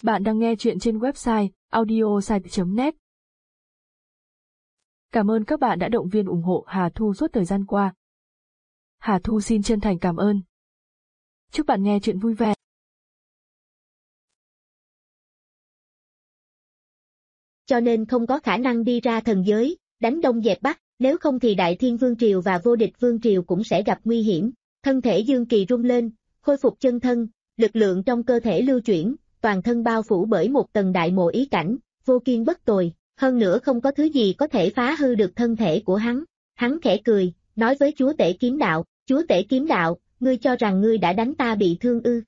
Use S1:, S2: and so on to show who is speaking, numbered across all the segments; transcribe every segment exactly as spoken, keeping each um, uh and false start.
S1: Bạn đang nghe chuyện trên website audiosite chấm net. Cảm ơn các bạn đã động viên ủng hộ Hà Thu suốt thời gian qua. Hà Thu xin chân thành cảm ơn. Chúc bạn nghe chuyện vui vẻ.
S2: Cho nên không có khả năng đi ra thần giới, đánh Đông dẹp Bắc, nếu không thì Đại Thiên Vương Triều và Vô Địch Vương Triều cũng sẽ gặp nguy hiểm. Thân thể Dương Kỳ rung lên, khôi phục chân thân, lực lượng trong cơ thể lưu chuyển, toàn thân bao phủ bởi một tầng đại mộ ý cảnh, vô kiên bất tồi, hơn nữa không có thứ gì có thể phá hư được thân thể của hắn. Hắn khẽ cười, nói với chúa tể kiếm đạo, chúa tể kiếm đạo, ngươi cho rằng ngươi đã đánh ta bị thương ư?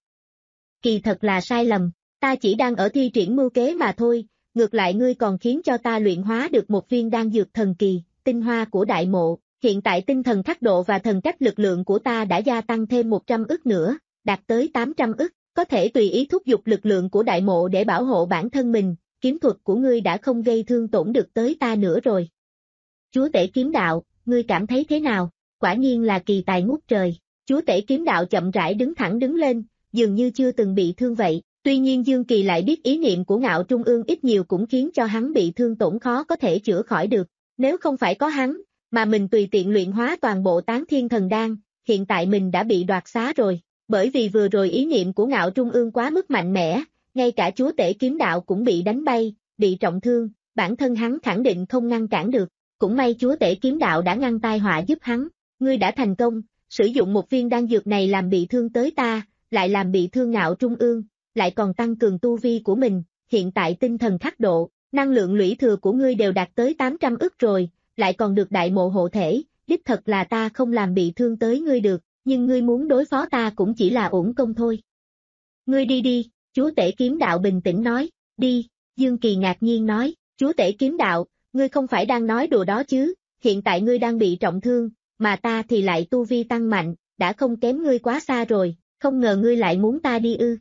S2: Kỳ thật là sai lầm, ta chỉ đang ở thi triển mưu kế mà thôi, ngược lại ngươi còn khiến cho ta luyện hóa được một viên đan dược thần kỳ, tinh hoa của đại mộ, hiện tại tinh thần khắc độ và thần cách lực lượng của ta đã gia tăng thêm một trăm ức nữa, đạt tới tám trăm ức. Có thể tùy ý thúc giục lực lượng của đại mộ để bảo hộ bản thân mình, kiếm thuật của ngươi đã không gây thương tổn được tới ta nữa rồi. Chúa tể kiếm đạo, ngươi cảm thấy thế nào? Quả nhiên là kỳ tài ngút trời. Chúa tể kiếm đạo chậm rãi đứng thẳng đứng lên, dường như chưa từng bị thương vậy. Tuy nhiên Dương Kỳ lại biết ý niệm của Ngạo Trung Ương ít nhiều cũng khiến cho hắn bị thương tổn khó có thể chữa khỏi được. Nếu không phải có hắn, mà mình tùy tiện luyện hóa toàn bộ Tán Thiên Thần Đan, hiện tại mình đã bị đoạt xá rồi. Bởi vì vừa rồi ý niệm của Ngạo Trung Ương quá mức mạnh mẽ, ngay cả chúa tể kiếm đạo cũng bị đánh bay, bị trọng thương, bản thân hắn khẳng định không ngăn cản được. Cũng may chúa tể kiếm đạo đã ngăn tai họa giúp hắn. Ngươi đã thành công, sử dụng một viên đan dược này làm bị thương tới ta, lại làm bị thương Ngạo Trung Ương, lại còn tăng cường tu vi của mình, hiện tại tinh thần khắc độ, năng lượng lũy thừa của ngươi đều đạt tới tám trăm ức rồi, lại còn được đại mộ hộ thể, đích thật là ta không làm bị thương tới ngươi được. Nhưng ngươi muốn đối phó ta cũng chỉ là uổng công thôi. Ngươi đi đi, chúa tể kiếm đạo bình tĩnh nói, đi, Dương Kỳ ngạc nhiên nói, chúa tể kiếm đạo, ngươi không phải đang nói đùa đó chứ, hiện tại ngươi đang bị trọng thương, mà ta thì lại tu vi tăng mạnh, đã không kém ngươi quá xa rồi, không ngờ ngươi lại muốn ta đi ư.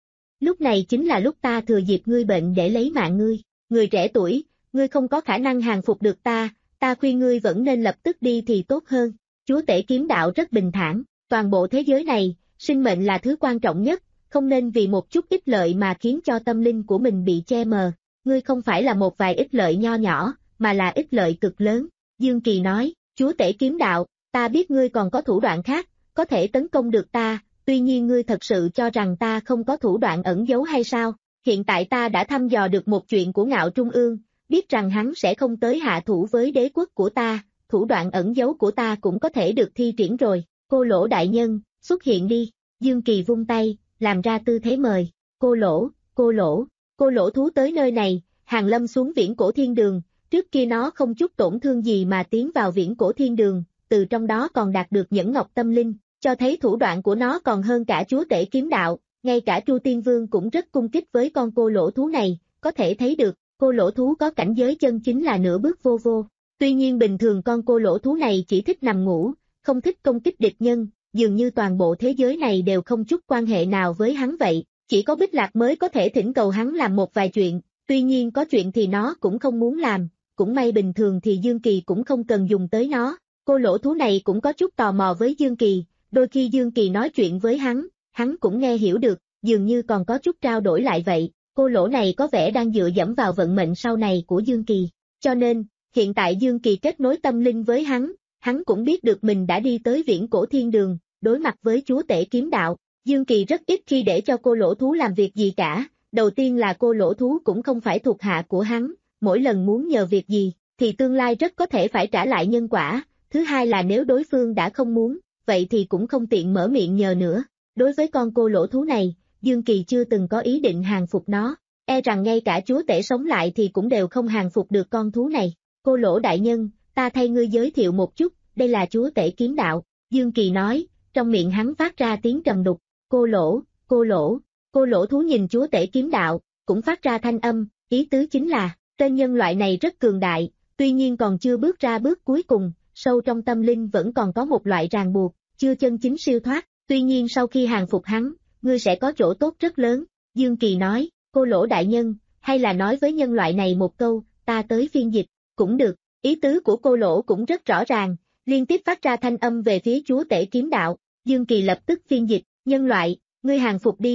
S2: Lúc này chính là lúc ta thừa dịp ngươi bệnh để lấy mạng ngươi, người trẻ tuổi, ngươi không có khả năng hàng phục được ta, ta khuyên ngươi vẫn nên lập tức đi thì tốt hơn. Chúa tể kiếm đạo rất bình thản, toàn bộ thế giới này, sinh mệnh là thứ quan trọng nhất, không nên vì một chút ích lợi mà khiến cho tâm linh của mình bị che mờ. Ngươi không phải là một vài ích lợi nho nhỏ, mà là ích lợi cực lớn. Dương Kỳ nói, chúa tể kiếm đạo, ta biết ngươi còn có thủ đoạn khác, có thể tấn công được ta, tuy nhiên ngươi thật sự cho rằng ta không có thủ đoạn ẩn giấu hay sao? Hiện tại ta đã thăm dò được một chuyện của Ngạo Trung Ương, biết rằng hắn sẽ không tới hạ thủ với đế quốc của ta. Thủ đoạn ẩn giấu của ta cũng có thể được thi triển rồi, cô Lỗ đại nhân, xuất hiện đi, Dương Kỳ vung tay, làm ra tư thế mời, cô Lỗ, cô Lỗ, cô Lỗ thú tới nơi này, hàng lâm xuống viễn cổ thiên đường, trước kia nó không chút tổn thương gì mà tiến vào viễn cổ thiên đường, từ trong đó còn đạt được nhẫn ngọc tâm linh, cho thấy thủ đoạn của nó còn hơn cả chúa tể kiếm đạo, ngay cả Chu Tiên Vương cũng rất cung kích với con cô Lỗ thú này, có thể thấy được, cô Lỗ thú có cảnh giới chân chính là nửa bước vô vô. Tuy nhiên bình thường con cô lỗ thú này chỉ thích nằm ngủ, không thích công kích địch nhân, dường như toàn bộ thế giới này đều không chút quan hệ nào với hắn vậy, chỉ có Bích Lạc mới có thể thỉnh cầu hắn làm một vài chuyện, tuy nhiên có chuyện thì nó cũng không muốn làm, cũng may bình thường thì Dương Kỳ cũng không cần dùng tới nó, cô lỗ thú này cũng có chút tò mò với Dương Kỳ, đôi khi Dương Kỳ nói chuyện với hắn, hắn cũng nghe hiểu được, dường như còn có chút trao đổi lại vậy, cô lỗ này có vẻ đang dựa dẫm vào vận mệnh sau này của Dương Kỳ, cho nên, hiện tại Dương Kỳ kết nối tâm linh với hắn, hắn cũng biết được mình đã đi tới viễn cổ thiên đường, đối mặt với chúa tể kiếm đạo. Dương Kỳ rất ít khi để cho cô lỗ thú làm việc gì cả, đầu tiên là cô lỗ thú cũng không phải thuộc hạ của hắn, mỗi lần muốn nhờ việc gì, thì tương lai rất có thể phải trả lại nhân quả, thứ hai là nếu đối phương đã không muốn, vậy thì cũng không tiện mở miệng nhờ nữa. Đối với con cô lỗ thú này, Dương Kỳ chưa từng có ý định hàng phục nó, e rằng ngay cả chúa tể sống lại thì cũng đều không hàng phục được con thú này. Cô lỗ đại nhân, ta thay ngươi giới thiệu một chút, đây là chúa tể kiếm đạo, Dương Kỳ nói, trong miệng hắn phát ra tiếng trầm đục, cô lỗ, cô lỗ, cô lỗ thú nhìn chúa tể kiếm đạo, cũng phát ra thanh âm, ý tứ chính là, tên nhân loại này rất cường đại, tuy nhiên còn chưa bước ra bước cuối cùng, sâu trong tâm linh vẫn còn có một loại ràng buộc, chưa chân chính siêu thoát, tuy nhiên sau khi hàng phục hắn, ngươi sẽ có chỗ tốt rất lớn, Dương Kỳ nói, cô lỗ đại nhân, hay là nói với nhân loại này một câu, ta tới phiên dịch. Cũng được, ý tứ của cô lỗ cũng rất rõ ràng, liên tiếp phát ra thanh âm về phía chúa tể kiếm đạo, Dương Kỳ lập tức phiên dịch, nhân loại, ngươi hàng phục đi,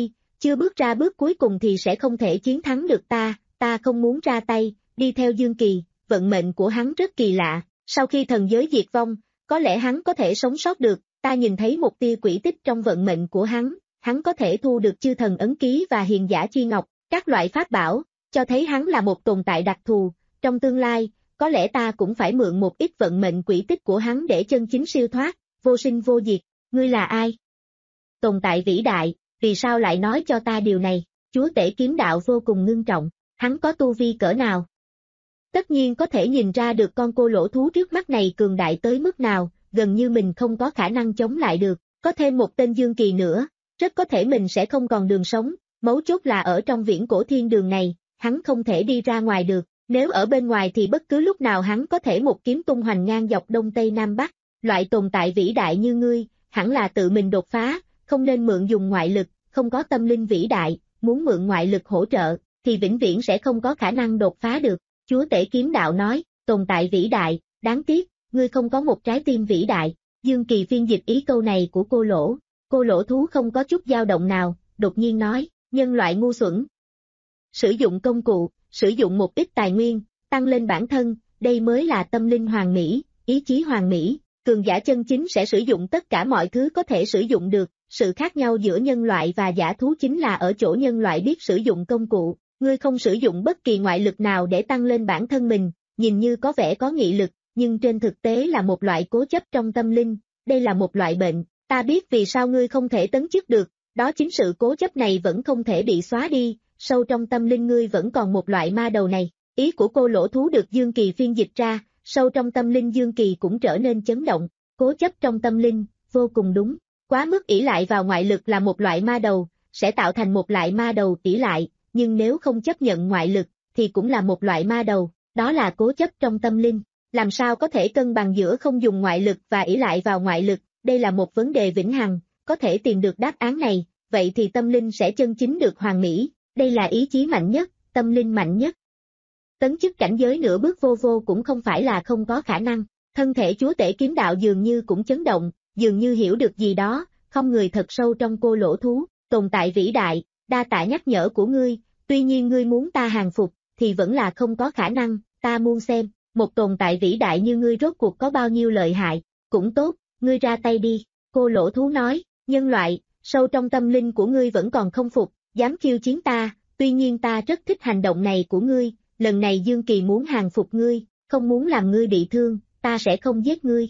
S2: chưa bước ra bước cuối cùng thì sẽ không thể chiến thắng được ta, ta không muốn ra tay, đi theo Dương Kỳ, vận mệnh của hắn rất kỳ lạ, sau khi thần giới diệt vong, có lẽ hắn có thể sống sót được, ta nhìn thấy một tia quỹ tích trong vận mệnh của hắn, hắn có thể thu được chư thần ấn ký và hiền giả chi ngọc, các loại pháp bảo, cho thấy hắn là một tồn tại đặc thù, trong tương lai, có lẽ ta cũng phải mượn một ít vận mệnh quỹ tích của hắn để chân chính siêu thoát, vô sinh vô diệt, ngươi là ai? Tồn tại vĩ đại, vì sao lại nói cho ta điều này? Chúa tể kiếm đạo vô cùng ngưng trọng, hắn có tu vi cỡ nào? Tất nhiên có thể nhìn ra được con cô lỗ thú trước mắt này cường đại tới mức nào, gần như mình không có khả năng chống lại được, có thêm một tên Dương Kỳ nữa, rất có thể mình sẽ không còn đường sống, mấu chốt là ở trong viễn cổ thiên đường này, hắn không thể đi ra ngoài được, nếu ở bên ngoài thì bất cứ lúc nào hắn có thể một kiếm tung hoành ngang dọc đông tây nam bắc, loại tồn tại vĩ đại như ngươi, hẳn là tự mình đột phá, không nên mượn dùng ngoại lực, không có tâm linh vĩ đại, muốn mượn ngoại lực hỗ trợ, thì vĩnh viễn sẽ không có khả năng đột phá được. Chúa tể kiếm đạo nói, tồn tại vĩ đại, đáng tiếc, ngươi không có một trái tim vĩ đại. Dương Kỳ phiên dịch ý câu này của cô lỗ, cô lỗ thú không có chút dao động nào, đột nhiên nói, nhân loại ngu xuẩn. Sử dụng công cụ, sử dụng một ít tài nguyên, tăng lên bản thân, đây mới là tâm linh hoàn mỹ, ý chí hoàn mỹ, cường giả chân chính sẽ sử dụng tất cả mọi thứ có thể sử dụng được, sự khác nhau giữa nhân loại và giả thú chính là ở chỗ nhân loại biết sử dụng công cụ, ngươi không sử dụng bất kỳ ngoại lực nào để tăng lên bản thân mình, nhìn như có vẻ có nghị lực, nhưng trên thực tế là một loại cố chấp trong tâm linh, đây là một loại bệnh, ta biết vì sao ngươi không thể tấn chức được, đó chính sự cố chấp này vẫn không thể bị xóa đi, sâu trong tâm linh ngươi vẫn còn một loại ma đầu này, ý của cô lỗ thú được Dương Kỳ phiên dịch ra, sâu trong tâm linh Dương Kỳ cũng trở nên chấn động, cố chấp trong tâm linh, vô cùng đúng, quá mức ỷ lại vào ngoại lực là một loại ma đầu, sẽ tạo thành một loại ma đầu ỷ lại, nhưng nếu không chấp nhận ngoại lực, thì cũng là một loại ma đầu, đó là cố chấp trong tâm linh. Làm sao có thể cân bằng giữa không dùng ngoại lực và ỷ lại vào ngoại lực, đây là một vấn đề vĩnh hằng, có thể tìm được đáp án này, vậy thì tâm linh sẽ chân chính được hoàn mỹ, đây là ý chí mạnh nhất, tâm linh mạnh nhất. Tấn chức cảnh giới nửa bước vô vô cũng không phải là không có khả năng, thân thể chúa tể kiếm đạo dường như cũng chấn động, dường như hiểu được gì đó, không người thật sâu trong cô lỗ thú, tồn tại vĩ đại, đa tạ nhắc nhở của ngươi, tuy nhiên ngươi muốn ta hàng phục, thì vẫn là không có khả năng, ta muốn xem. Một tồn tại vĩ đại như ngươi rốt cuộc có bao nhiêu lợi hại, cũng tốt, ngươi ra tay đi, cô lỗ thú nói, nhân loại, sâu trong tâm linh của ngươi vẫn còn không phục, dám khiêu chiến ta, tuy nhiên ta rất thích hành động này của ngươi, lần này Dương Kỳ muốn hàng phục ngươi, không muốn làm ngươi bị thương, ta sẽ không giết ngươi.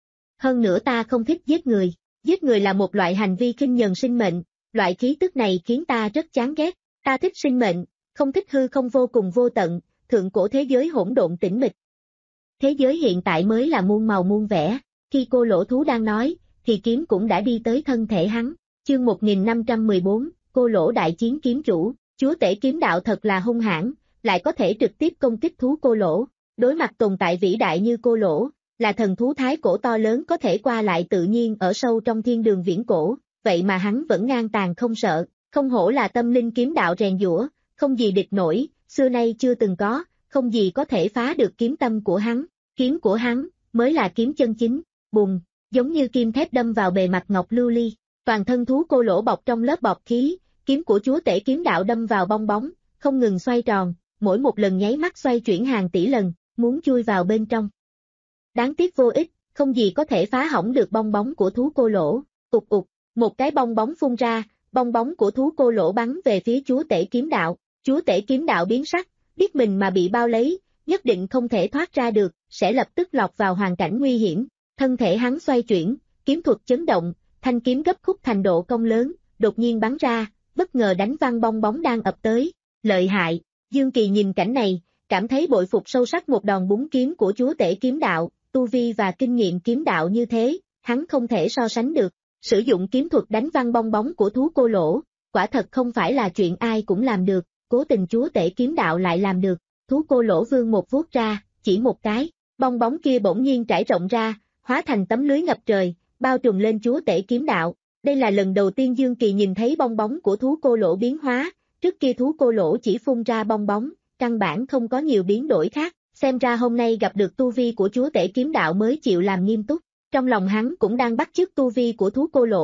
S2: Hơn nữa ta không thích giết người, giết người là một loại hành vi khinh nhờn sinh mệnh, loại khí tức này khiến ta rất chán ghét, ta thích sinh mệnh, không thích hư không vô cùng vô tận, thượng cổ thế giới hỗn độn tĩnh mịch. Thế giới hiện tại mới là muôn màu muôn vẻ, khi cô lỗ thú đang nói, thì kiếm cũng đã đi tới thân thể hắn, chương một nghìn năm trăm mười bốn, cô lỗ đại chiến kiếm chủ, chúa tể kiếm đạo thật là hung hãn, lại có thể trực tiếp công kích thú cô lỗ, đối mặt tồn tại vĩ đại như cô lỗ, là thần thú thái cổ to lớn có thể qua lại tự nhiên ở sâu trong thiên đường viễn cổ, vậy mà hắn vẫn ngang tàn không sợ, không hổ là tâm linh kiếm đạo rèn giũa, không gì địch nổi, xưa nay chưa từng có. Không gì có thể phá được kiếm tâm của hắn, kiếm của hắn, mới là kiếm chân chính, bùng, giống như kim thép đâm vào bề mặt ngọc lưu ly, toàn thân thú cô lỗ bọc trong lớp bọt khí, kiếm của chúa tể kiếm đạo đâm vào bong bóng, không ngừng xoay tròn, mỗi một lần nháy mắt xoay chuyển hàng tỷ lần, muốn chui vào bên trong. Đáng tiếc vô ích, không gì có thể phá hỏng được bong bóng của thú cô lỗ, ụt ụt, một cái bong bóng phun ra, bong bóng của thú cô lỗ bắn về phía chúa tể kiếm đạo, chúa tể kiếm đạo biến sắc. Biết mình mà bị bao lấy, nhất định không thể thoát ra được, sẽ lập tức lọt vào hoàn cảnh nguy hiểm. Thân thể hắn xoay chuyển, kiếm thuật chấn động, thanh kiếm gấp khúc thành độ cong lớn, đột nhiên bắn ra, bất ngờ đánh văng bong bóng đang ập tới. Lợi hại, Dương Kỳ nhìn cảnh này, cảm thấy bội phục sâu sắc một đòn búng kiếm của chúa tể kiếm đạo, tu vi và kinh nghiệm kiếm đạo như thế, hắn không thể so sánh được. Sử dụng kiếm thuật đánh văng bong bóng của thú cô lỗ, quả thật không phải là chuyện ai cũng làm được. Cố tình chúa tể kiếm đạo lại làm được, thú cô lỗ vương một vuốt ra, chỉ một cái, bong bóng kia bỗng nhiên trải rộng ra, hóa thành tấm lưới ngập trời, bao trùm lên chúa tể kiếm đạo. Đây là lần đầu tiên Dương Kỳ nhìn thấy bong bóng của thú cô lỗ biến hóa, trước kia thú cô lỗ chỉ phun ra bong bóng, căn bản không có nhiều biến đổi khác, xem ra hôm nay gặp được tu vi của chúa tể kiếm đạo mới chịu làm nghiêm túc. Trong lòng hắn cũng đang bắt chước tu vi của thú cô lỗ,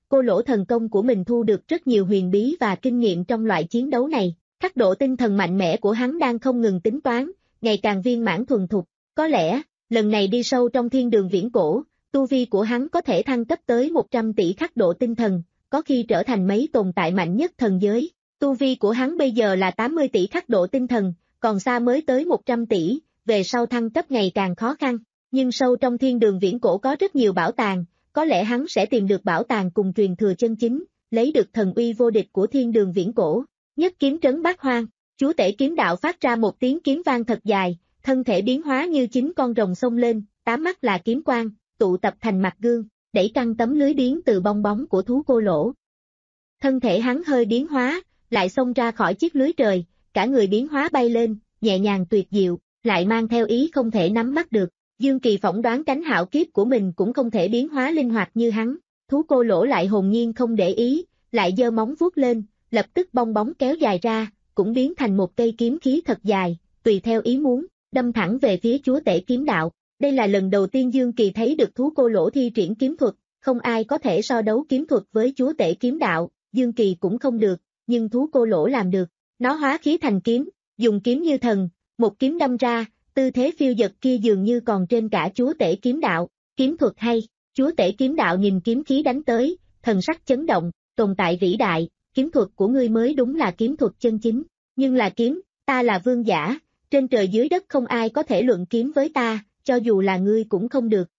S2: cô lỗ thần công của mình thu được rất nhiều huyền bí và kinh nghiệm trong loại chiến đấu này. Khắc độ tinh thần mạnh mẽ của hắn đang không ngừng tính toán, ngày càng viên mãn thuần thục. Có lẽ, lần này đi sâu trong thiên đường viễn cổ, tu vi của hắn có thể thăng cấp tới một trăm tỷ khắc độ tinh thần, có khi trở thành mấy tồn tại mạnh nhất thần giới. Tu vi của hắn bây giờ là tám mươi tỷ khắc độ tinh thần, còn xa mới tới một trăm tỷ, về sau thăng cấp ngày càng khó khăn. Nhưng sâu trong thiên đường viễn cổ có rất nhiều bảo tàng, có lẽ hắn sẽ tìm được bảo tàng cùng truyền thừa chân chính, lấy được thần uy vô địch của thiên đường viễn cổ. Nhất kiếm trấn bát hoang, chúa tể kiếm đạo phát ra một tiếng kiếm vang thật dài, thân thể biến hóa như chín con rồng xông lên, tám mắt là kiếm quang, tụ tập thành mặt gương, đẩy căng tấm lưới biến từ bong bóng của thú cô lỗ. Thân thể hắn hơi biến hóa, lại xông ra khỏi chiếc lưới trời, cả người biến hóa bay lên, nhẹ nhàng tuyệt diệu, lại mang theo ý không thể nắm bắt được. Dương Kỳ phỏng đoán cánh hạo kiếp của mình cũng không thể biến hóa linh hoạt như hắn, thú cô lỗ lại hồn nhiên không để ý, lại giơ móng vuốt lên, lập tức bong bóng kéo dài ra, cũng biến thành một cây kiếm khí thật dài, tùy theo ý muốn, đâm thẳng về phía chúa tể kiếm đạo. Đây là lần đầu tiên Dương Kỳ thấy được thú cô lỗ thi triển kiếm thuật, không ai có thể so đấu kiếm thuật với chúa tể kiếm đạo, Dương Kỳ cũng không được, nhưng thú cô lỗ làm được. Nó hóa khí thành kiếm, dùng kiếm như thần, một kiếm đâm ra, tư thế phiêu dật kia dường như còn trên cả chúa tể kiếm đạo. Kiếm thuật hay, chúa tể kiếm đạo nhìn kiếm khí đánh tới, thần sắc chấn động, tồn tại vĩ đại, kiếm thuật của ngươi mới đúng là kiếm thuật chân chính, nhưng là kiếm, ta là vương giả, trên trời dưới đất không ai có thể luận kiếm với ta, cho dù là ngươi cũng không được.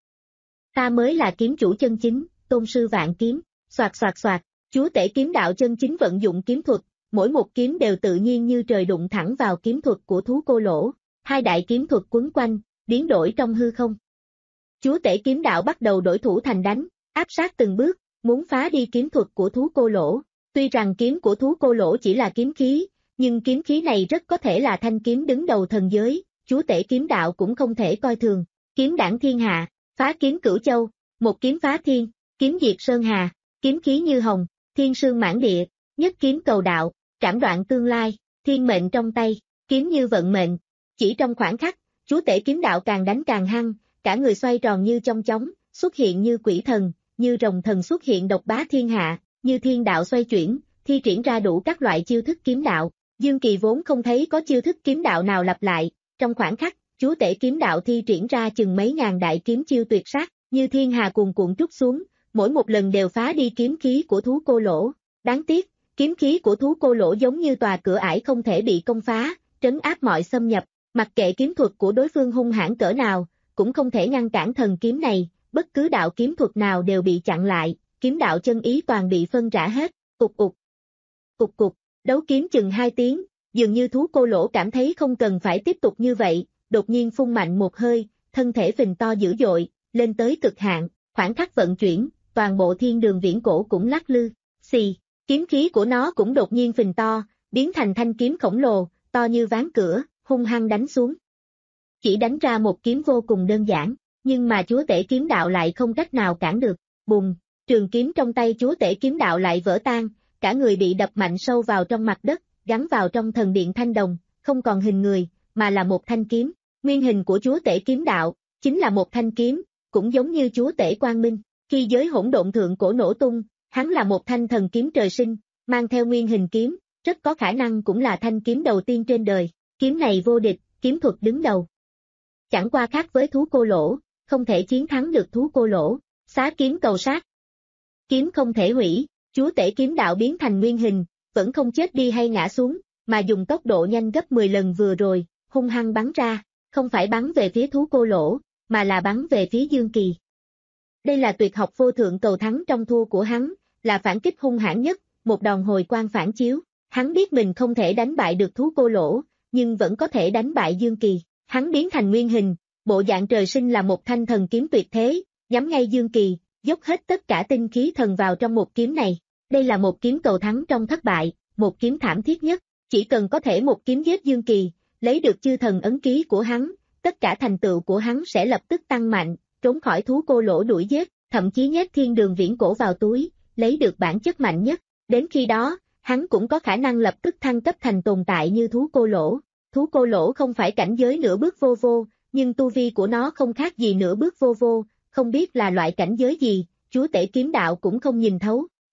S2: Ta mới là kiếm chủ chân chính, tôn sư vạn kiếm, soạt soạt soạt, chúa tể kiếm đạo chân chính vận dụng kiếm thuật, mỗi một kiếm đều tự nhiên như trời đụng thẳng vào kiếm thuật của thú cô lỗ, hai đại kiếm thuật quấn quanh, biến đổi trong hư không. Chúa tể kiếm đạo bắt đầu đổi thủ thành đánh, áp sát từng bước, muốn phá đi kiếm thuật của thú cô lỗ. Tuy rằng kiếm của thú cô lỗ chỉ là kiếm khí, nhưng kiếm khí này rất có thể là thanh kiếm đứng đầu thần giới, chúa tể kiếm đạo cũng không thể coi thường. Kiếm đảng thiên hạ, phá kiếm cửu châu, một kiếm phá thiên, kiếm diệt sơn hà, kiếm khí như hồng, thiên sương mãn địa, nhất kiếm cầu đạo, trảm đoạn tương lai, thiên mệnh trong tay, kiếm như vận mệnh. Chỉ trong khoảnh khắc, chúa tể kiếm đạo càng đánh càng hăng, cả người xoay tròn như trong chóng, xuất hiện như quỷ thần, như rồng thần xuất hiện độc bá thiên hạ, như thiên đạo xoay chuyển, thi triển ra đủ các loại chiêu thức kiếm đạo. Dương Kỳ vốn không thấy có chiêu thức kiếm đạo nào lặp lại, trong khoảnh khắc, chúa tể kiếm đạo thi triển ra chừng mấy ngàn đại kiếm chiêu tuyệt sát, như thiên hà cuồn cuộn trút xuống, mỗi một lần đều phá đi kiếm khí của thú cô lỗ. Đáng tiếc, kiếm khí của thú cô lỗ giống như tòa cửa ải không thể bị công phá, trấn áp mọi xâm nhập, mặc kệ kiếm thuật của đối phương hung hãn cỡ nào, cũng không thể ngăn cản thần kiếm này, bất cứ đạo kiếm thuật nào đều bị chặn lại, kiếm đạo chân ý toàn bị phân rã hết, cục cục, cục cục, đấu kiếm chừng hai tiếng, dường như thú cô lỗ cảm thấy không cần phải tiếp tục như vậy, đột nhiên phun mạnh một hơi, thân thể phình to dữ dội, lên tới cực hạn, khoảng khắc vận chuyển, toàn bộ thiên đường viễn cổ cũng lắc lư, xì, kiếm khí của nó cũng đột nhiên phình to, biến thành thanh kiếm khổng lồ, to như ván cửa, hung hăng đánh xuống. Chỉ đánh ra một kiếm vô cùng đơn giản, nhưng mà chúa tể kiếm đạo lại không cách nào cản được, bùng, trường kiếm trong tay chúa tể kiếm đạo lại vỡ tan, cả người bị đập mạnh sâu vào trong mặt đất, gắn vào trong thần điện thanh đồng, không còn hình người, mà là một thanh kiếm. Nguyên hình của chúa tể kiếm đạo, chính là một thanh kiếm, cũng giống như chúa tể quang minh. Khi giới hỗn độn thượng cổ nổ tung, hắn là một thanh thần kiếm trời sinh, mang theo nguyên hình kiếm, rất có khả năng cũng là thanh kiếm đầu tiên trên đời. Kiếm này vô địch, kiếm thuật đứng đầu. Chẳng qua khác với thú cô lỗ, không thể chiến thắng được thú cô lỗ, xá kiếm cầu sát. Kiếm không thể hủy, chúa tể kiếm đạo biến thành nguyên hình, vẫn không chết đi hay ngã xuống, mà dùng tốc độ nhanh gấp mười lần vừa rồi, hung hăng bắn ra, không phải bắn về phía thú cô lỗ, mà là bắn về phía Dương Kỳ. Đây là tuyệt học vô thượng cầu thắng trong thua của hắn, là phản kích hung hãn nhất, một đòn hồi quang phản chiếu. Hắn biết mình không thể đánh bại được thú cô lỗ, nhưng vẫn có thể đánh bại Dương Kỳ. Hắn biến thành nguyên hình, bộ dạng trời sinh là một thanh thần kiếm tuyệt thế, nhắm ngay Dương Kỳ, dốc hết tất cả tinh khí thần vào trong một kiếm này. Đây là một kiếm cầu thắng trong thất bại, một kiếm thảm thiết nhất, chỉ cần có thể một kiếm giết Dương Kỳ, lấy được chư thần ấn ký của hắn, tất cả thành tựu của hắn sẽ lập tức tăng mạnh, trốn khỏi thú cô lỗ đuổi giết, thậm chí nhét thiên đường viễn cổ vào túi, lấy được bản chất mạnh nhất. Đến khi đó, hắn cũng có khả năng lập tức thăng cấp thành tồn tại như thú cô lỗ. Thú cô lỗ không phải cảnh giới nửa bước vô vô, nhưng tu vi của nó không khác gì nửa bước vô vô, không biết là loại cảnh giới gì, chúa tể kiếm đạo cũng không nhìn thấu.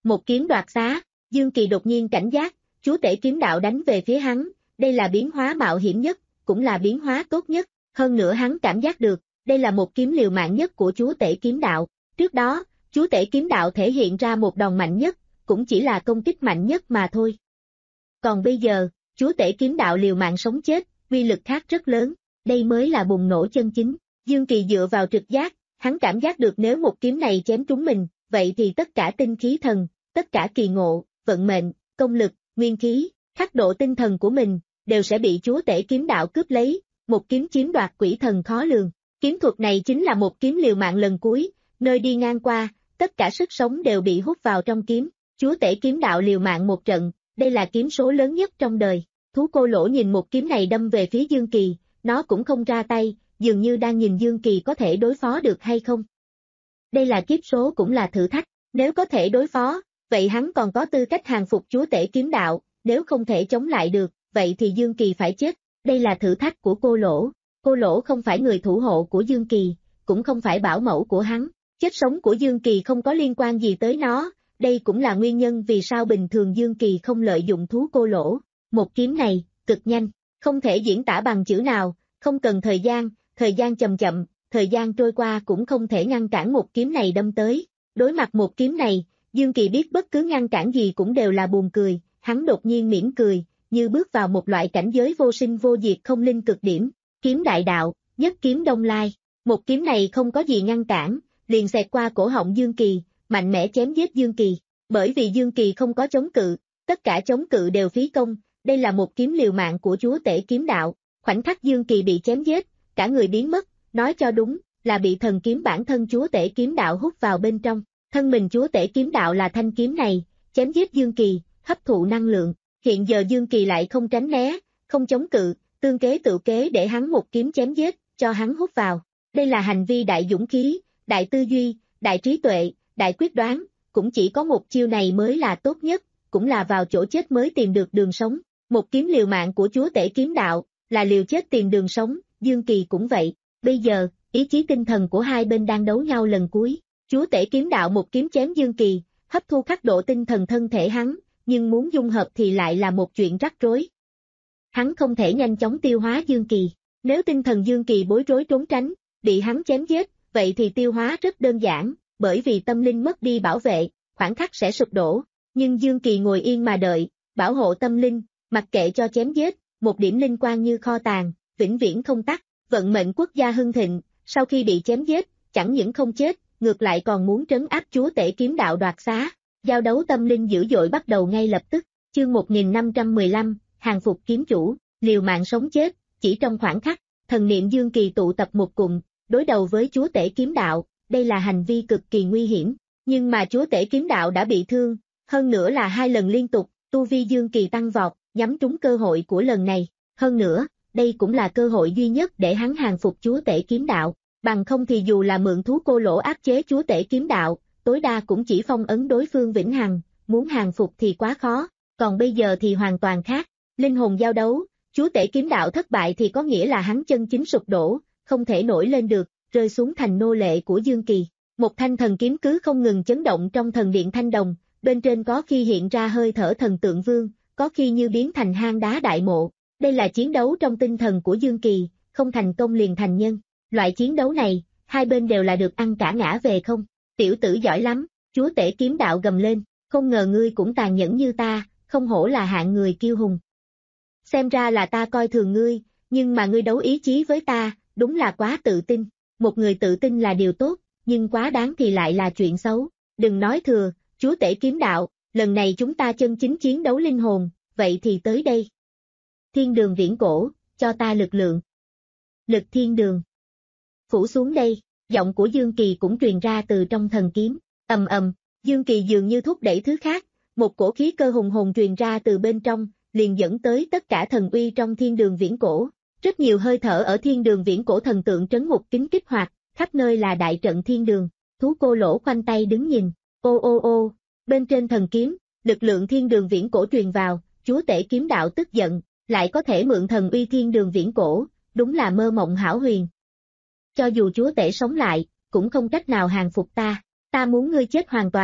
S2: Một kiếm đoạt xá, Dương Kỳ đột nhiên cảnh giác, chúa tể kiếm đạo đánh về phía hắn, đây là biến hóa mạo hiểm nhất, cũng là biến hóa tốt nhất, hơn nữa hắn cảm giác được, đây là một kiếm liều mạng nhất của chúa tể kiếm đạo. Trước đó, chúa tể kiếm đạo thể hiện ra một đòn mạnh nhất, cũng chỉ là công kích mạnh nhất mà thôi. Còn bây giờ, chúa tể kiếm đạo liều mạng sống chết, uy lực khác rất lớn, đây mới là bùng nổ chân chính. Dương Kỳ dựa vào trực giác, hắn cảm giác được nếu một kiếm này chém trúng mình, vậy thì tất cả tinh khí thần, tất cả kỳ ngộ, vận mệnh, công lực, nguyên khí, khắc độ tinh thần của mình, đều sẽ bị chúa tể kiếm đạo cướp lấy, một kiếm chiếm đoạt quỷ thần khó lường. Kiếm thuật này chính là một kiếm liều mạng lần cuối, nơi đi ngang qua, tất cả sức sống đều bị hút vào trong kiếm. Chúa tể kiếm đạo liều mạng một trận, đây là kiếm số lớn nhất trong đời. Thú cô lỗ nhìn một kiếm này đâm về phía Dương Kỳ, nó cũng không ra tay, dường như đang nhìn Dương Kỳ có thể đối phó được hay không. Đây là kiếp số cũng là thử thách, nếu có thể đối phó, vậy hắn còn có tư cách hàng phục chúa tể kiếm đạo, nếu không thể chống lại được, vậy thì Dương Kỳ phải chết. Đây là thử thách của cô lỗ. Cô lỗ không phải người thủ hộ của Dương Kỳ, cũng không phải bảo mẫu của hắn. Chết sống của Dương Kỳ không có liên quan gì tới nó, đây cũng là nguyên nhân vì sao bình thường Dương Kỳ không lợi dụng thú cô lỗ. Một kiếm này, cực nhanh, không thể diễn tả bằng chữ nào, không cần thời gian, thời gian chậm chậm, thời gian trôi qua cũng không thể ngăn cản một kiếm này đâm tới. Đối mặt một kiếm này, Dương Kỳ biết bất cứ ngăn cản gì cũng đều là buồn cười, hắn đột nhiên mỉm cười, như bước vào một loại cảnh giới vô sinh vô diệt không linh cực điểm. Kiếm đại đạo, nhất kiếm đông lai. Một kiếm này không có gì ngăn cản, liền xẹt qua cổ họng Dương Kỳ, mạnh mẽ chém giết Dương Kỳ. Bởi vì Dương Kỳ không có chống cự, tất cả chống cự đều phí công, đây là một kiếm liều mạng của chúa tể kiếm đạo. Khoảnh khắc Dương Kỳ bị chém giết, cả người biến mất, nói cho đúng, là bị thần kiếm bản thân chúa tể kiếm đạo hút vào bên trong. Thân mình chúa tể kiếm đạo là thanh kiếm này, chém giết Dương Kỳ, hấp thụ năng lượng. Hiện giờ Dương Kỳ lại không tránh né, không chống cự, tương kế tự kế để hắn một kiếm chém giết, cho hắn hút vào. Đây là hành vi đại dũng khí, đại tư duy, đại trí tuệ, đại quyết đoán, cũng chỉ có một chiêu này mới là tốt nhất, cũng là vào chỗ chết mới tìm được đường sống. Một kiếm liều mạng của chúa tể kiếm đạo, là liều chết tìm đường sống, Dương Kỳ cũng vậy. Bây giờ, ý chí tinh thần của hai bên đang đấu nhau lần cuối. Chúa tể kiếm đạo một kiếm chém Dương Kỳ, hấp thu khắc độ tinh thần thân thể hắn, nhưng muốn dung hợp thì lại là một chuyện rắc rối. Hắn không thể nhanh chóng tiêu hóa Dương Kỳ. Nếu tinh thần Dương Kỳ bối rối trốn tránh, bị hắn chém giết, vậy thì tiêu hóa rất đơn giản, bởi vì tâm linh mất đi bảo vệ, khoảng khắc sẽ sụp đổ. Nhưng Dương Kỳ ngồi yên mà đợi, bảo hộ tâm linh, mặc kệ cho chém giết, một điểm linh quan như kho tàng, vĩnh viễn không tắt. Vận mệnh quốc gia hưng thịnh, sau khi bị chém giết, chẳng những không chết, ngược lại còn muốn trấn áp chúa tể kiếm đạo đoạt xá. Giao đấu tâm linh dữ dội bắt đầu ngay lập tức. Chương một nghìn năm trăm mười lăm, hàng phục kiếm chủ, liều mạng sống chết. Chỉ trong khoảng khắc, thần niệm Dương Kỳ tụ tập một cụm, đối đầu với chúa tể kiếm đạo. Đây là hành vi cực kỳ nguy hiểm, nhưng mà chúa tể kiếm đạo đã bị thương, hơn nữa là hai lần liên tục. Tu vi Dương Kỳ tăng vọt, nhắm trúng cơ hội của lần này. Hơn nữa, đây cũng là cơ hội duy nhất để hắn hàng phục chúa tể kiếm đạo. Bằng không thì dù là mượn thú cô lỗ áp chế chúa tể kiếm đạo, tối đa cũng chỉ phong ấn đối phương vĩnh hằng, muốn hàng phục thì quá khó. Còn bây giờ thì hoàn toàn khác, linh hồn giao đấu, chúa tể kiếm đạo thất bại thì có nghĩa là hắn chân chính sụp đổ, không thể nổi lên được, rơi xuống thành nô lệ của Dương Kỳ. Một thanh thần kiếm cứ không ngừng chấn động trong thần điện thanh đồng, bên trên có khi hiện ra hơi thở thần tượng vương, có khi như biến thành hang đá đại mộ. Đây là chiến đấu trong tinh thần của Dương Kỳ, không thành công liền thành nhân. Loại chiến đấu này, hai bên đều là được ăn cả ngã về không. Tiểu tử giỏi lắm, chúa tể kiếm đạo gầm lên, không ngờ ngươi cũng tàn nhẫn như ta, không hổ là hạng người kiêu hùng. Xem ra là ta coi thường ngươi, nhưng mà ngươi đấu ý chí với ta, đúng là quá tự tin. Một người tự tin là điều tốt, nhưng quá đáng thì lại là chuyện xấu. Đừng nói thừa, chúa tể kiếm đạo, lần này chúng ta chân chính chiến đấu linh hồn, vậy thì tới đây. Thiên đường viễn cổ, cho ta lực lượng. Lực thiên đường. Phủ xuống đây, giọng của Dương Kỳ cũng truyền ra từ trong thần kiếm. Ầm ầm, Dương Kỳ dường như thúc đẩy thứ khác, một cổ khí cơ hùng hồn truyền ra từ bên trong, liền dẫn tới tất cả thần uy trong thiên đường viễn cổ. Rất nhiều hơi thở ở thiên đường viễn cổ thần tượng trấn ngục kính kích hoạt, khắp nơi là đại trận thiên đường. Thú cô lỗ khoanh tay đứng nhìn, ô ô ô, bên trên thần kiếm, lực lượng thiên đường viễn cổ truyền vào, chúa tể kiếm đạo tức giận, lại có thể mượn thần uy thiên đường viễn cổ, đúng là mơ mộng hão huyền. Cho dù chúa tể sống lại, cũng không cách nào hàng phục ta, ta muốn ngươi chết hoàn toàn,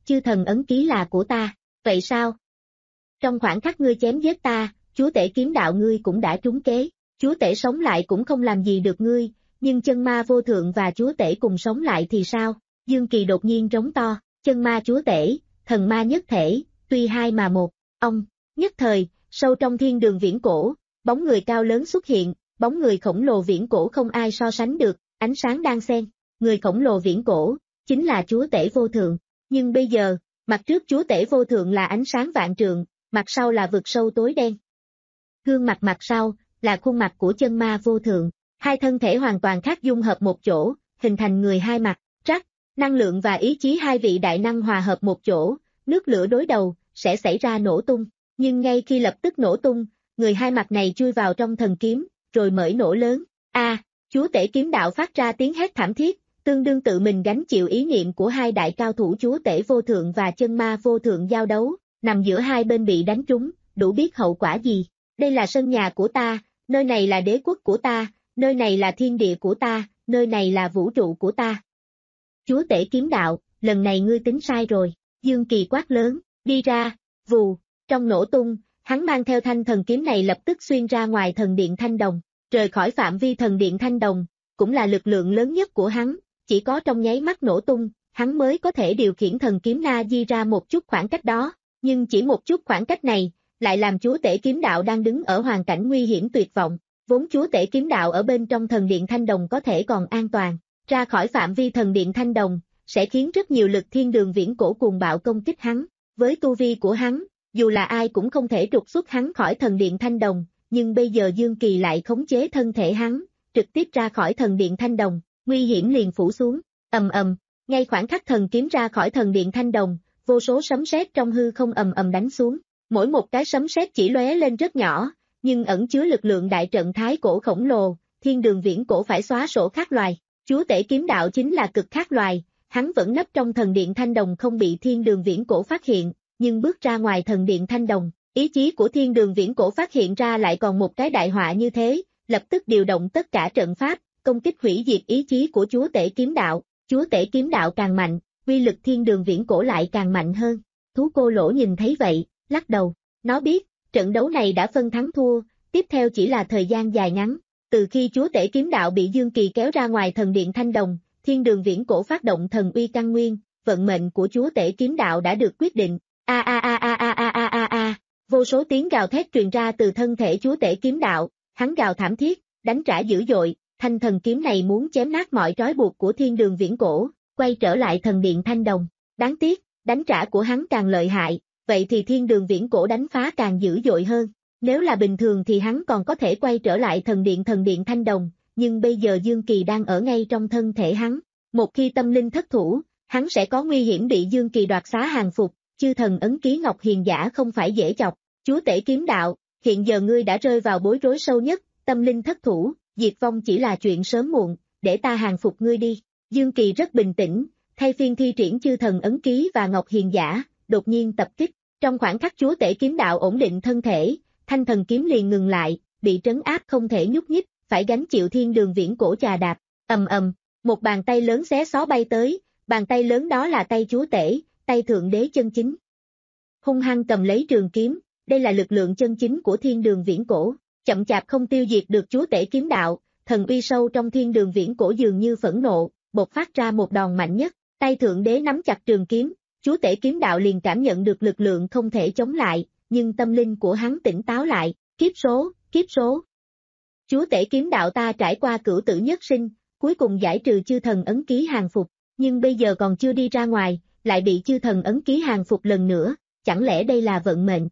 S2: chư thần ấn ký là của ta, vậy sao? Trong khoảnh khắc ngươi chém giết ta, chúa tể kiếm đạo ngươi cũng đã trúng kế, chúa tể sống lại cũng không làm gì được ngươi, nhưng chân ma vô thượng và chúa tể cùng sống lại thì sao? Dương Kỳ đột nhiên trống to, chân ma chúa tể, thần ma nhất thể, tuy hai mà một, ông, nhất thời, sâu trong thiên đường viễn cổ, bóng người cao lớn xuất hiện, bóng người khổng lồ viễn cổ không ai so sánh được, ánh sáng đan xen, người khổng lồ viễn cổ, chính là chúa tể vô thượng, nhưng bây giờ, mặt trước chúa tể vô thượng là ánh sáng vạn trượng, mặt sau là vực sâu tối đen. Gương mặt mặt sau, là khuôn mặt của chân ma vô thượng, hai thân thể hoàn toàn khác dung hợp một chỗ, hình thành người hai mặt, rắc, năng lượng và ý chí hai vị đại năng hòa hợp một chỗ, nước lửa đối đầu, sẽ xảy ra nổ tung, nhưng ngay khi lập tức nổ tung, người hai mặt này chui vào trong thần kiếm, rồi mở nổ lớn, a, à, chúa tể kiếm đạo phát ra tiếng hét thảm thiết, tương đương tự mình gánh chịu ý niệm của hai đại cao thủ chúa tể vô thượng và chân ma vô thượng giao đấu, nằm giữa hai bên bị đánh trúng, đủ biết hậu quả gì, đây là sân nhà của ta, nơi này là đế quốc của ta, nơi này là thiên địa của ta, nơi này là vũ trụ của ta. Chúa tể kiếm đạo, lần này ngươi tính sai rồi, Dương Kỳ quát lớn, đi ra, vù, trong nổ tung, hắn mang theo thanh thần kiếm này lập tức xuyên ra ngoài thần điện Thanh Đồng, rời khỏi phạm vi thần điện Thanh Đồng, cũng là lực lượng lớn nhất của hắn, chỉ có trong nháy mắt nổ tung, hắn mới có thể điều khiển thần kiếm Na Di ra một chút khoảng cách đó, nhưng chỉ một chút khoảng cách này, lại làm chúa tể kiếm đạo đang đứng ở hoàn cảnh nguy hiểm tuyệt vọng, vốn chúa tể kiếm đạo ở bên trong thần điện Thanh Đồng có thể còn an toàn, ra khỏi phạm vi thần điện Thanh Đồng, sẽ khiến rất nhiều lực thiên đường viễn cổ cuồng bạo công kích hắn, với tu vi của hắn, dù là ai cũng không thể trục xuất hắn khỏi thần điện Thanh Đồng, nhưng bây giờ Dương Kỳ lại khống chế thân thể hắn, trực tiếp ra khỏi thần điện Thanh Đồng, nguy hiểm liền phủ xuống, ầm ầm, ngay khoảng khắc thần kiếm ra khỏi thần điện Thanh Đồng, vô số sấm sét trong hư không ầm ầm đánh xuống, mỗi một cái sấm sét chỉ lóe lên rất nhỏ, nhưng ẩn chứa lực lượng đại trận thái cổ khổng lồ, thiên đường viễn cổ phải xóa sổ khác loài, chúa tể kiếm đạo chính là cực khác loài, hắn vẫn nấp trong thần điện Thanh Đồng không bị thiên đường viễn cổ phát hiện, nhưng bước ra ngoài thần điện Thanh Đồng, ý chí của thiên đường viễn cổ phát hiện ra lại còn một cái đại họa như thế, lập tức điều động tất cả trận pháp, công kích hủy diệt ý chí của chúa tể kiếm đạo, chúa tể kiếm đạo càng mạnh, uy lực thiên đường viễn cổ lại càng mạnh hơn, thú cô lỗ nhìn thấy vậy, lắc đầu, nó biết, trận đấu này đã phân thắng thua, tiếp theo chỉ là thời gian dài ngắn, từ khi chúa tể kiếm đạo bị Dương Kỳ kéo ra ngoài thần điện Thanh Đồng, thiên đường viễn cổ phát động thần uy căn nguyên, vận mệnh của chúa tể kiếm đạo đã được quyết định, a a a a a a a a a, vô số tiếng gào thét truyền ra từ thân thể chúa tể kiếm đạo, hắn gào thảm thiết, đánh trả dữ dội, thanh thần kiếm này muốn chém nát mọi trói buộc của thiên đường viễn cổ, quay trở lại thần điện Thanh Đồng, đáng tiếc, đánh trả của hắn càng lợi hại, vậy thì thiên đường viễn cổ đánh phá càng dữ dội hơn, nếu là bình thường thì hắn còn có thể quay trở lại thần điện thần điện Thanh Đồng, nhưng bây giờ Dương Kỳ đang ở ngay trong thân thể hắn, một khi tâm linh thất thủ, hắn sẽ có nguy hiểm bị Dương Kỳ đoạt xá hàng phục, chư thần ấn ký Ngọc Hiền giả không phải dễ chọc, chúa tể kiếm đạo, hiện giờ ngươi đã rơi vào bối rối sâu nhất, tâm linh thất thủ, diệt vong chỉ là chuyện sớm muộn, để ta hàng phục ngươi đi, Dương Kỳ rất bình tĩnh, thay phiên thi triển chư thần ấn ký và Ngọc Hiền giả, đột nhiên tập kích, trong khoảng khắc chúa tể kiếm đạo ổn định thân thể, thanh thần kiếm liền ngừng lại, bị trấn áp không thể nhúc nhích, phải gánh chịu thiên đường viễn cổ chà đạp, ầm ầm, một bàn tay lớn xé xó bay tới, bàn tay lớn đó là tay chúa tể, tay thượng đế chân chính. Hung hăng cầm lấy trường kiếm, đây là lực lượng chân chính của thiên đường viễn cổ, chậm chạp không tiêu diệt được chúa tể kiếm đạo, thần uy sâu trong thiên đường viễn cổ dường như phẫn nộ, bộc phát ra một đòn mạnh nhất, tay thượng đế nắm chặt trường kiếm, chúa tể kiếm đạo liền cảm nhận được lực lượng không thể chống lại, nhưng tâm linh của hắn tỉnh táo lại, kiếp số, kiếp số. Chúa tể kiếm đạo ta trải qua cửu tử nhất sinh, cuối cùng giải trừ chư thần ấn ký hàng phục, nhưng bây giờ còn chưa đi ra ngoài, lại bị chư thần ấn ký hàng phục lần nữa, chẳng lẽ đây là vận mệnh?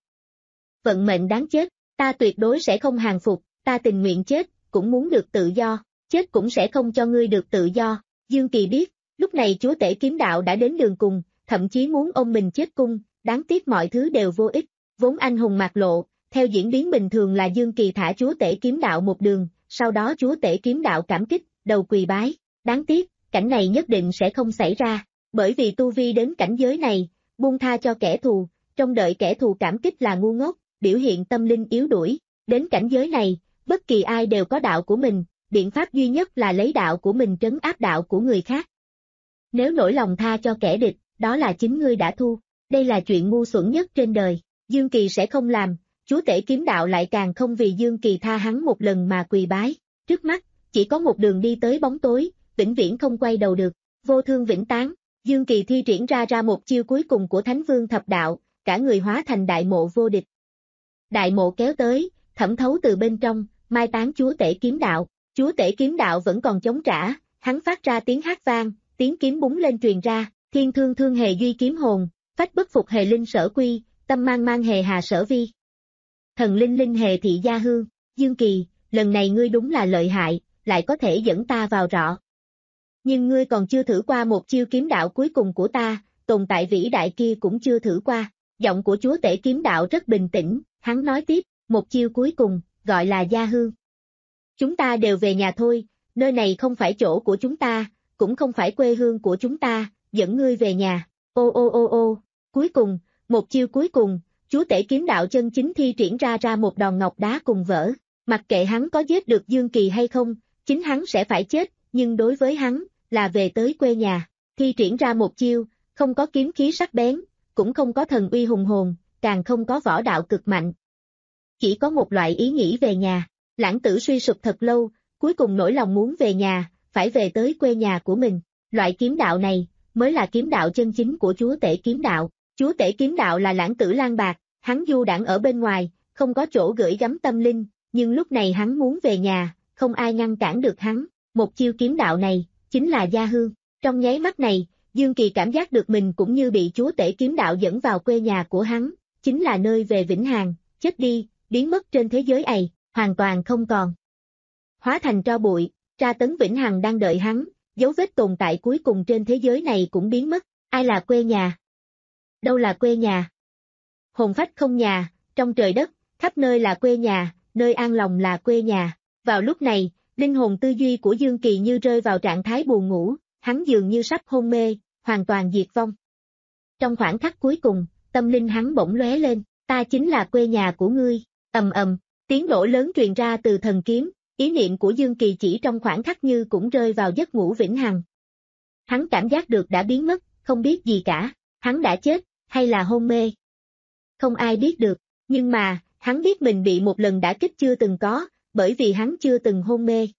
S2: Vận mệnh đáng chết, ta tuyệt đối sẽ không hàng phục, ta tình nguyện chết, cũng muốn được tự do, chết cũng sẽ không cho ngươi được tự do. Dương Kỳ biết, lúc này chúa tể kiếm đạo đã đến đường cùng, thậm chí muốn ôm mình chết cung, đáng tiếc mọi thứ đều vô ích, vốn anh hùng mạc lộ, theo diễn biến bình thường là Dương Kỳ thả chúa tể kiếm đạo một đường, sau đó chúa tể kiếm đạo cảm kích, đầu quỳ bái, đáng tiếc, cảnh này nhất định sẽ không xảy ra, bởi vì tu vi đến cảnh giới này, buông tha cho kẻ thù, trông đợi kẻ thù cảm kích là ngu ngốc, biểu hiện tâm linh yếu đuổi, đến cảnh giới này, bất kỳ ai đều có đạo của mình, biện pháp duy nhất là lấy đạo của mình trấn áp đạo của người khác. Nếu nổi lòng tha cho kẻ địch, đó là chính ngươi đã thu. Đây là chuyện ngu xuẩn nhất trên đời, Dương Kỳ sẽ không làm, chúa tể kiếm đạo lại càng không vì Dương Kỳ tha hắn một lần mà quỳ bái. Trước mắt, chỉ có một đường đi tới bóng tối, vĩnh viễn không quay đầu được, vô thương vĩnh tán. Dương Kỳ thi triển ra ra một chiêu cuối cùng của Thánh Vương Thập Đạo, cả người hóa thành đại mộ vô địch. Đại mộ kéo tới, thẩm thấu từ bên trong, mai tán chúa tể kiếm đạo. Chúa tể kiếm đạo vẫn còn chống trả, hắn phát ra tiếng hát vang, tiếng kiếm búng lên truyền ra, thiên thương thương hề duy kiếm hồn, phách bất phục hề linh sở quy, tâm mang mang hề hà sở vi. Thần linh linh hề thị gia hương. Dương Kỳ, lần này ngươi đúng là lợi hại, lại có thể dẫn ta vào rọ. Nhưng ngươi còn chưa thử qua một chiêu kiếm đạo cuối cùng của ta, tồn tại vĩ đại kia cũng chưa thử qua. Giọng của chúa tể kiếm đạo rất bình tĩnh, hắn nói tiếp, một chiêu cuối cùng, gọi là gia hương. Chúng ta đều về nhà thôi, nơi này không phải chỗ của chúng ta, cũng không phải quê hương của chúng ta, dẫn ngươi về nhà. Ô ô ô ô, cuối cùng, một chiêu cuối cùng, chúa tể kiếm đạo chân chính thi triển ra ra một đòn ngọc đá cùng vỡ. Mặc kệ hắn có giết được Dương Kỳ hay không, chính hắn sẽ phải chết, nhưng đối với hắn, là về tới quê nhà. Thi triển ra một chiêu, không có kiếm khí sắc bén, cũng không có thần uy hùng hồn, càng không có võ đạo cực mạnh. Chỉ có một loại ý nghĩ về nhà. Lãng Tử suy sụp thật lâu, cuối cùng nỗi lòng muốn về nhà, phải về tới quê nhà của mình. Loại kiếm đạo này, mới là kiếm đạo chân chính của chúa tể kiếm đạo. Chúa tể kiếm đạo là Lãng Tử lang bạc, hắn du đãng ở bên ngoài, không có chỗ gửi gắm tâm linh, nhưng lúc này hắn muốn về nhà, không ai ngăn cản được hắn. Một chiêu kiếm đạo này, chính là gia hương. Trong nháy mắt này, Dương Kỳ cảm giác được mình cũng như bị chúa tể kiếm đạo dẫn vào quê nhà của hắn, chính là nơi về vĩnh hằng, chết đi, biến mất trên thế giới này, hoàn toàn không còn. Hóa thành tro bụi, tra tấn vĩnh hằng đang đợi hắn, dấu vết tồn tại cuối cùng trên thế giới này cũng biến mất. Ai là quê nhà? Đâu là quê nhà? Hồn phách không nhà, trong trời đất, khắp nơi là quê nhà, nơi an lòng là quê nhà. Vào lúc này, linh hồn tư duy của Dương Kỳ như rơi vào trạng thái buồn ngủ, hắn dường như sắp hôn mê, hoàn toàn diệt vong. Trong khoảnh khắc cuối cùng, tâm linh hắn bỗng lóe lên, ta chính là quê nhà của ngươi. Ầm ầm, tiếng nổ lớn truyền ra từ thần kiếm, ý niệm của Dương Kỳ chỉ trong khoảnh khắc như cũng rơi vào giấc ngủ vĩnh hằng. Hắn cảm giác được đã biến mất, không biết gì cả, hắn đã chết, hay là hôn mê. Không ai biết được, nhưng mà, hắn biết mình bị một lần đả kích chưa từng có, bởi vì hắn chưa từng hôn mê.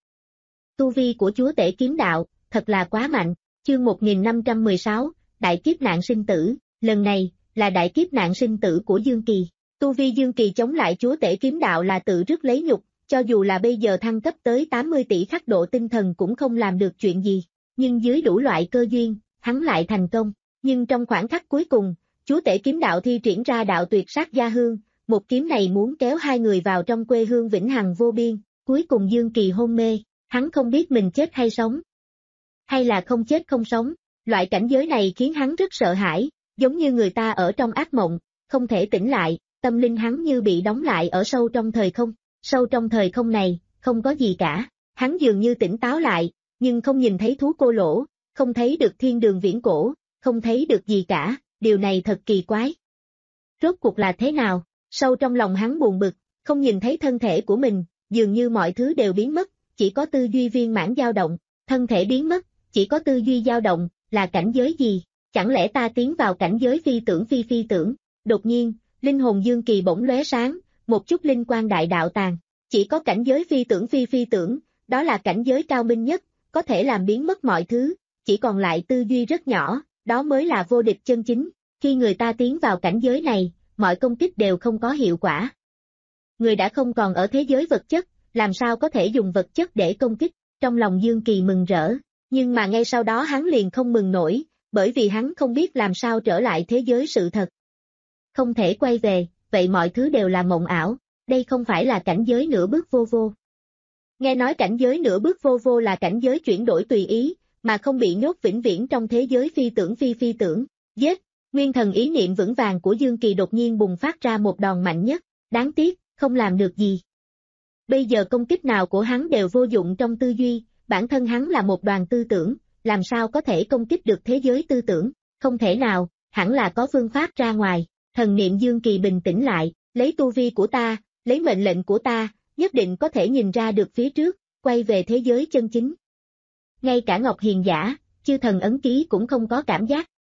S2: Tu vi của chúa tể kiếm đạo, thật là quá mạnh. Chương một nghìn năm trăm mười sáu, Đại kiếp nạn sinh tử, lần này, là đại kiếp nạn sinh tử của Dương Kỳ. Tu vi Dương Kỳ chống lại chúa tể kiếm đạo là tự rước lấy nhục, cho dù là bây giờ thăng cấp tới tám mươi tỷ khắc độ tinh thần cũng không làm được chuyện gì. Nhưng dưới đủ loại cơ duyên, hắn lại thành công. Nhưng trong khoảnh khắc cuối cùng, chúa tể kiếm đạo thi triển ra đạo tuyệt sát gia hương, một kiếm này muốn kéo hai người vào trong quê hương vĩnh hằng vô biên. Cuối cùng Dương Kỳ hôn mê, hắn không biết mình chết hay sống. Hay là không chết không sống, loại cảnh giới này khiến hắn rất sợ hãi, giống như người ta ở trong ác mộng, không thể tỉnh lại, tâm linh hắn như bị đóng lại ở sâu trong thời không. Sâu trong thời không này, không có gì cả, hắn dường như tỉnh táo lại, nhưng không nhìn thấy thú cô lỗ, không thấy được thiên đường viễn cổ, không thấy được gì cả, điều này thật kỳ quái. Rốt cuộc là thế nào? Sâu trong lòng hắn buồn bực, không nhìn thấy thân thể của mình, dường như mọi thứ đều biến mất, chỉ có tư duy viên mãn dao động, thân thể biến mất, chỉ có tư duy dao động, là cảnh giới gì? Chẳng lẽ ta tiến vào cảnh giới phi tưởng phi phi tưởng? Đột nhiên, linh hồn Dương Kỳ bỗng lóe sáng, một chút linh quang đại đạo tàn, chỉ có cảnh giới phi tưởng phi phi tưởng, đó là cảnh giới cao minh nhất, có thể làm biến mất mọi thứ, chỉ còn lại tư duy rất nhỏ, đó mới là vô địch chân chính. Khi người ta tiến vào cảnh giới này, mọi công kích đều không có hiệu quả. Người đã không còn ở thế giới vật chất, làm sao có thể dùng vật chất để công kích? Trong lòng Dương Kỳ mừng rỡ, nhưng mà ngay sau đó hắn liền không mừng nổi, bởi vì hắn không biết làm sao trở lại thế giới sự thật. Không thể quay về, vậy mọi thứ đều là mộng ảo, đây không phải là cảnh giới nửa bước vô vô. Nghe nói cảnh giới nửa bước vô vô là cảnh giới chuyển đổi tùy ý, mà không bị nhốt vĩnh viễn trong thế giới phi tưởng phi phi tưởng. Giết, nguyên thần ý niệm vững vàng của Dương Kỳ đột nhiên bùng phát ra một đòn mạnh nhất, đáng tiếc, không làm được gì. Bây giờ công kích nào của hắn đều vô dụng trong tư duy, bản thân hắn là một đoàn tư tưởng, làm sao có thể công kích được thế giới tư tưởng, không thể nào, hẳn là có phương pháp ra ngoài. Thần niệm Dương Kỳ bình tĩnh lại, lấy tu vi của ta, lấy mệnh lệnh của ta, nhất định có thể nhìn ra được phía trước, quay về thế giới chân chính. Ngay cả Ngọc Hiền Giả, chư thần ấn ký cũng không có cảm giác,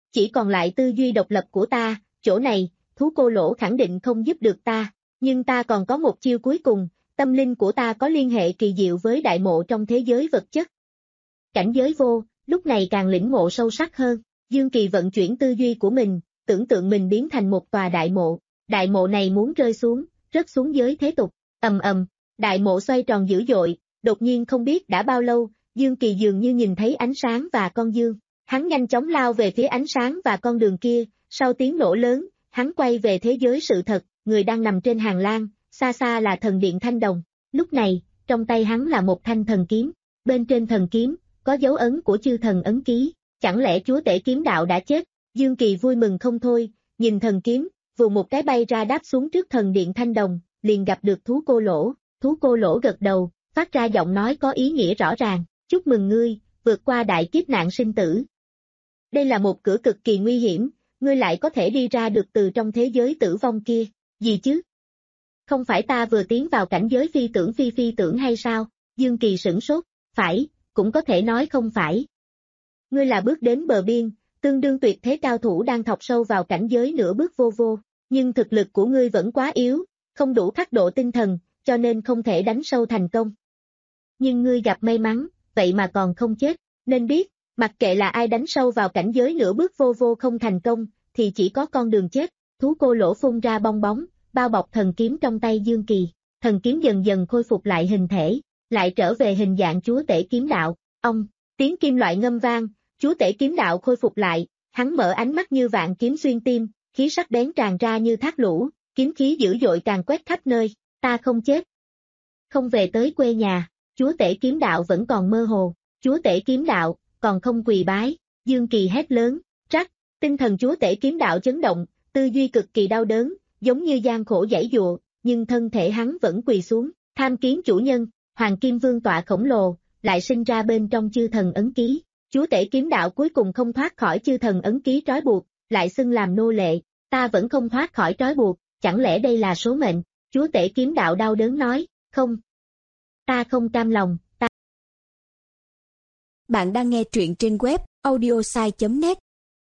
S2: chỉ còn lại tư duy độc lập của ta, chỗ này, thú cô lỗ khẳng định không giúp được ta, nhưng ta còn có một chiêu cuối cùng, tâm linh của ta có liên hệ kỳ diệu với đại mộ trong thế giới vật chất. Cảnh giới vô, lúc này càng lĩnh ngộ sâu sắc hơn, Dương Kỳ vận chuyển tư duy của mình, tưởng tượng mình biến thành một tòa đại mộ, đại mộ này muốn rơi xuống, rớt xuống giới thế tục, ầm ầm, đại mộ xoay tròn dữ dội, đột nhiên không biết đã bao lâu, Dương Kỳ dường như nhìn thấy ánh sáng và con dương, hắn nhanh chóng lao về phía ánh sáng và con đường kia, sau tiếng nổ lớn, hắn quay về thế giới sự thật, người đang nằm trên hàng lang, xa xa là thần điện Thanh Đồng, lúc này, trong tay hắn là một thanh thần kiếm, bên trên thần kiếm, có dấu ấn của chư thần ấn ký, chẳng lẽ chúa tể kiếm đạo đã chết, Dương Kỳ vui mừng không thôi, nhìn thần kiếm, vù một cái bay ra đáp xuống trước thần điện Thanh Đồng, liền gặp được thú cô lỗ, thú cô lỗ gật đầu, phát ra giọng nói có ý nghĩa rõ ràng, chúc mừng ngươi, vượt qua đại kiếp nạn sinh tử. Đây là một cửa cực kỳ nguy hiểm, ngươi lại có thể đi ra được từ trong thế giới tử vong kia, gì chứ? Không phải ta vừa tiến vào cảnh giới phi tưởng phi phi tưởng hay sao? Dương Kỳ sửng sốt, phải, cũng có thể nói không phải. Ngươi là bước đến bờ biên, tương đương tuyệt thế cao thủ đang thọc sâu vào cảnh giới nửa bước vô vô, nhưng thực lực của ngươi vẫn quá yếu, không đủ khắc độ tinh thần, cho nên không thể đánh sâu thành công. Nhưng ngươi gặp may mắn, vậy mà còn không chết, nên biết, mặc kệ là ai đánh sâu vào cảnh giới nửa bước vô vô không thành công, thì chỉ có con đường chết, thú cô lỗ phun ra bong bóng, bao bọc thần kiếm trong tay Dương Kỳ, thần kiếm dần dần khôi phục lại hình thể, lại trở về hình dạng chúa tể kiếm đạo, ông, tiếng kim loại ngâm vang, chúa tể kiếm đạo khôi phục lại, hắn mở ánh mắt như vạn kiếm xuyên tim, khí sắc bén tràn ra như thác lũ, kiếm khí dữ dội càng quét khắp nơi, ta không chết. Không về tới quê nhà, chúa tể kiếm đạo vẫn còn mơ hồ, chúa tể kiếm đạo, còn không quỳ bái, Dương Kỳ hét lớn, rắc, tinh thần chúa tể kiếm đạo chấn động, tư duy cực kỳ đau đớn, giống như gian khổ giãy giụa, nhưng thân thể hắn vẫn quỳ xuống, tham kiến chủ nhân, Hoàng Kim Vương tọa khổng lồ, lại sinh ra bên trong chư thần ấn ký, chúa tể kiếm đạo cuối cùng không thoát khỏi chư thần ấn ký trói buộc, lại xưng làm nô lệ, ta vẫn không thoát khỏi trói buộc, chẳng lẽ đây là số mệnh, chúa tể kiếm đạo đau đớn nói, không, ta không cam lòng, ta.
S3: Bạn đang nghe truyện trên web audiosai chấm net.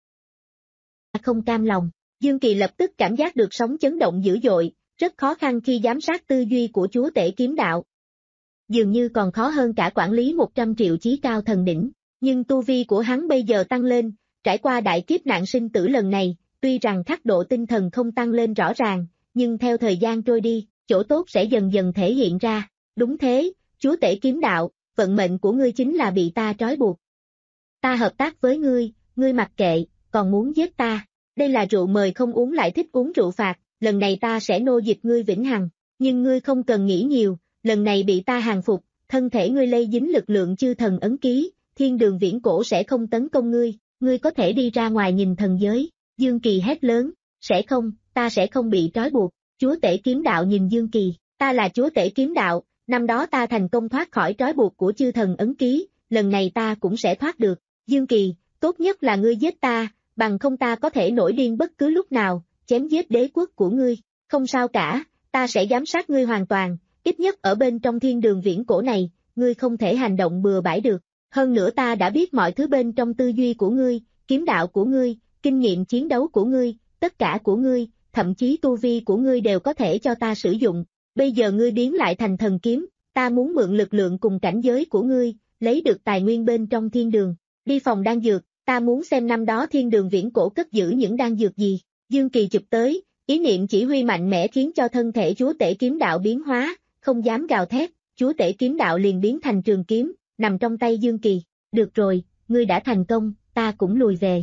S2: Không cam lòng, Dương Kỳ lập tức cảm giác được sóng chấn động dữ dội, rất khó khăn khi giám sát tư duy của chúa tể kiếm đạo. Dường như còn khó hơn cả quản lý một trăm triệu chí cao thần đỉnh, nhưng tu vi của hắn bây giờ tăng lên, trải qua đại kiếp nạn sinh tử lần này, tuy rằng khắc độ tinh thần không tăng lên rõ ràng, nhưng theo thời gian trôi đi, chỗ tốt sẽ dần dần thể hiện ra, đúng thế, chúa tể kiếm đạo, vận mệnh của ngươi chính là bị ta trói buộc. Ta hợp tác với ngươi, ngươi mặc kệ, còn muốn giết ta, đây là rượu mời không uống lại thích uống rượu phạt, lần này ta sẽ nô dịch ngươi vĩnh hằng, nhưng ngươi không cần nghĩ nhiều, lần này bị ta hàng phục, thân thể ngươi lây dính lực lượng chư thần ấn ký, thiên đường viễn cổ sẽ không tấn công ngươi, ngươi có thể đi ra ngoài nhìn thần giới, Dương Kỳ hét lớn, sẽ không, ta sẽ không bị trói buộc, chúa tể kiếm đạo nhìn Dương Kỳ, ta là chúa tể kiếm đạo, năm đó ta thành công thoát khỏi trói buộc của chư thần ấn ký, lần này ta cũng sẽ thoát được, Dương Kỳ, tốt nhất là ngươi giết ta, bằng không ta có thể nổi điên bất cứ lúc nào, chém giết đế quốc của ngươi, không sao cả, ta sẽ giám sát ngươi hoàn toàn, ít nhất ở bên trong thiên đường viễn cổ này, ngươi không thể hành động bừa bãi được, hơn nữa ta đã biết mọi thứ bên trong tư duy của ngươi, kiếm đạo của ngươi, kinh nghiệm chiến đấu của ngươi, tất cả của ngươi, thậm chí tu vi của ngươi đều có thể cho ta sử dụng, bây giờ ngươi biến lại thành thần kiếm, ta muốn mượn lực lượng cùng cảnh giới của ngươi, lấy được tài nguyên bên trong thiên đường, đi phòng đan dược, ta muốn xem năm đó thiên đường viễn cổ cất giữ những đan dược gì, Dương Kỳ chụp tới, ý niệm chỉ huy mạnh mẽ khiến cho thân thể chúa tể kiếm đạo biến hóa, không dám gào thét, chúa tể kiếm đạo liền biến thành trường kiếm, nằm trong tay Dương Kỳ, được rồi, ngươi đã thành công, ta cũng lùi về.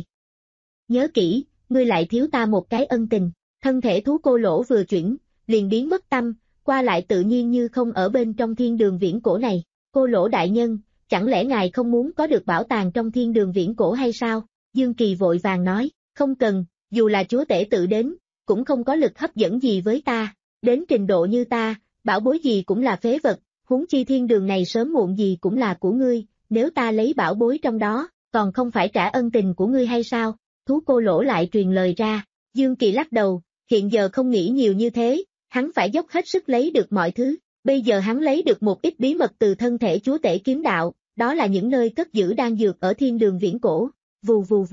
S2: Nhớ kỹ, ngươi lại thiếu ta một cái ân tình, thân thể thú cô lỗ vừa chuyển, liền biến mất tâm, qua lại tự nhiên như không ở bên trong thiên đường viễn cổ này, cô lỗ đại nhân, chẳng lẽ ngài không muốn có được bảo tàng trong thiên đường viễn cổ hay sao? Dương Kỳ vội vàng nói, không cần, dù là chúa tể tự đến, cũng không có lực hấp dẫn gì với ta, đến trình độ như ta, bảo bối gì cũng là phế vật, huống chi thiên đường này sớm muộn gì cũng là của ngươi, nếu ta lấy bảo bối trong đó, còn không phải trả ân tình của ngươi hay sao? Thú cô lỗ lại truyền lời ra, Dương Kỳ lắc đầu, hiện giờ không nghĩ nhiều như thế, hắn phải dốc hết sức lấy được mọi thứ, bây giờ hắn lấy được một ít bí mật từ thân thể chúa tể kiếm đạo, đó là những nơi cất giữ đan dược ở thiên đường viễn cổ, vù vù vù,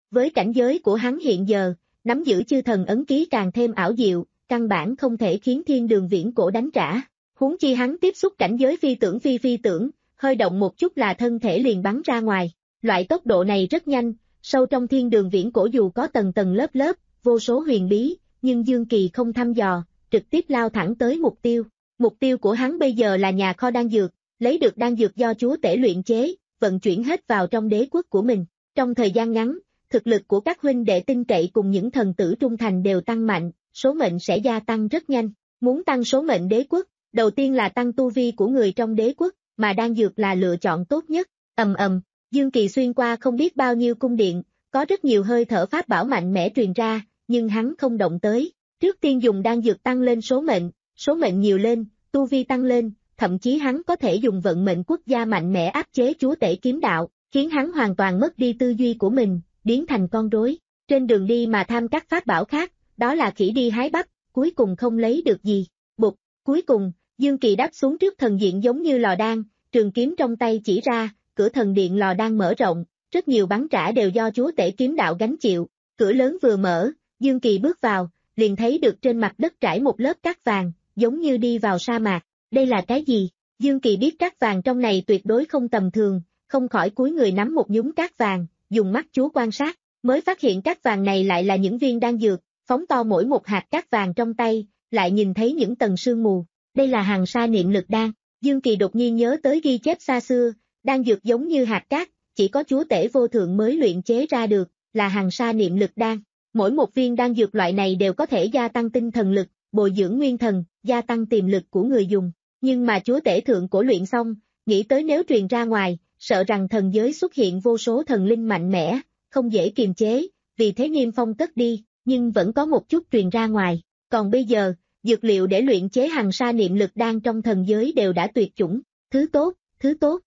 S2: Với cảnh giới của hắn hiện giờ, nắm giữ chư thần ấn ký càng thêm ảo diệu, căn bản không thể khiến thiên đường viễn cổ đánh trả. Huống chi hắn tiếp xúc cảnh giới phi tưởng phi phi tưởng, hơi động một chút là thân thể liền bắn ra ngoài. Loại tốc độ này rất nhanh, sâu trong thiên đường viễn cổ dù có tầng tầng lớp lớp, vô số huyền bí, nhưng Dương Kỳ không thăm dò, trực tiếp lao thẳng tới mục tiêu. Mục tiêu của hắn bây giờ là nhà kho đan dược, lấy được đan dược do chúa tể luyện chế, vận chuyển hết vào trong đế quốc của mình. Trong thời gian ngắn, thực lực của các huynh đệ tin cậy cùng những thần tử trung thành đều tăng mạnh, số mệnh sẽ gia tăng rất nhanh. Muốn tăng số mệnh đế quốc, đầu tiên là tăng tu vi của người trong đế quốc, mà đan dược là lựa chọn tốt nhất. Ầm ầm, Dương Kỳ xuyên qua không biết bao nhiêu cung điện, có rất nhiều hơi thở pháp bảo mạnh mẽ truyền ra, nhưng hắn không động tới. Trước tiên dùng đan dược tăng lên số mệnh, số mệnh nhiều lên, tu vi tăng lên, thậm chí hắn có thể dùng vận mệnh quốc gia mạnh mẽ áp chế chúa tể kiếm đạo, khiến hắn hoàn toàn mất đi tư duy của mình, biến thành con rối. Trên đường đi mà tham các pháp bảo khác, đó là khỉ đi hái bắp, cuối cùng không lấy được gì. Bụt, cuối cùng, Dương Kỳ đáp xuống trước thần diện giống như lò đan, trường kiếm trong tay chỉ ra, cửa thần điện lò đan mở rộng, rất nhiều bắn trả đều do chúa tể kiếm đạo gánh chịu. Cửa lớn vừa mở, Dương Kỳ bước vào, liền thấy được trên mặt đất trải một lớp cát vàng, giống như đi vào sa mạc. Đây là cái gì? Dương Kỳ biết cát vàng trong này tuyệt đối không tầm thường, không khỏi cúi người nắm một nhúm cát vàng, dùng mắt chú quan sát, mới phát hiện cát vàng này lại là những viên đan dược, phóng to mỗi một hạt cát vàng trong tay, lại nhìn thấy những tầng sương mù. Đây là hàng sa niệm lực đan. Dương Kỳ đột nhiên nhớ tới ghi chép xa xưa, đan dược giống như hạt cát, chỉ có chúa tể vô thượng mới luyện chế ra được, là hàng sa niệm lực đan. Mỗi một viên đan dược loại này đều có thể gia tăng tinh thần lực, bồi dưỡng nguyên thần, gia tăng tiềm lực của người dùng. Nhưng mà chúa tể thượng cổ luyện xong, nghĩ tới nếu truyền ra ngoài, sợ rằng thần giới xuất hiện vô số thần linh mạnh mẽ, không dễ kiềm chế, vì thế niêm phong cất đi, nhưng vẫn có một chút truyền ra ngoài. Còn bây giờ, dược liệu để luyện chế hàng sa niệm lực đan trong thần giới đều đã tuyệt chủng, thứ tốt, thứ tốt.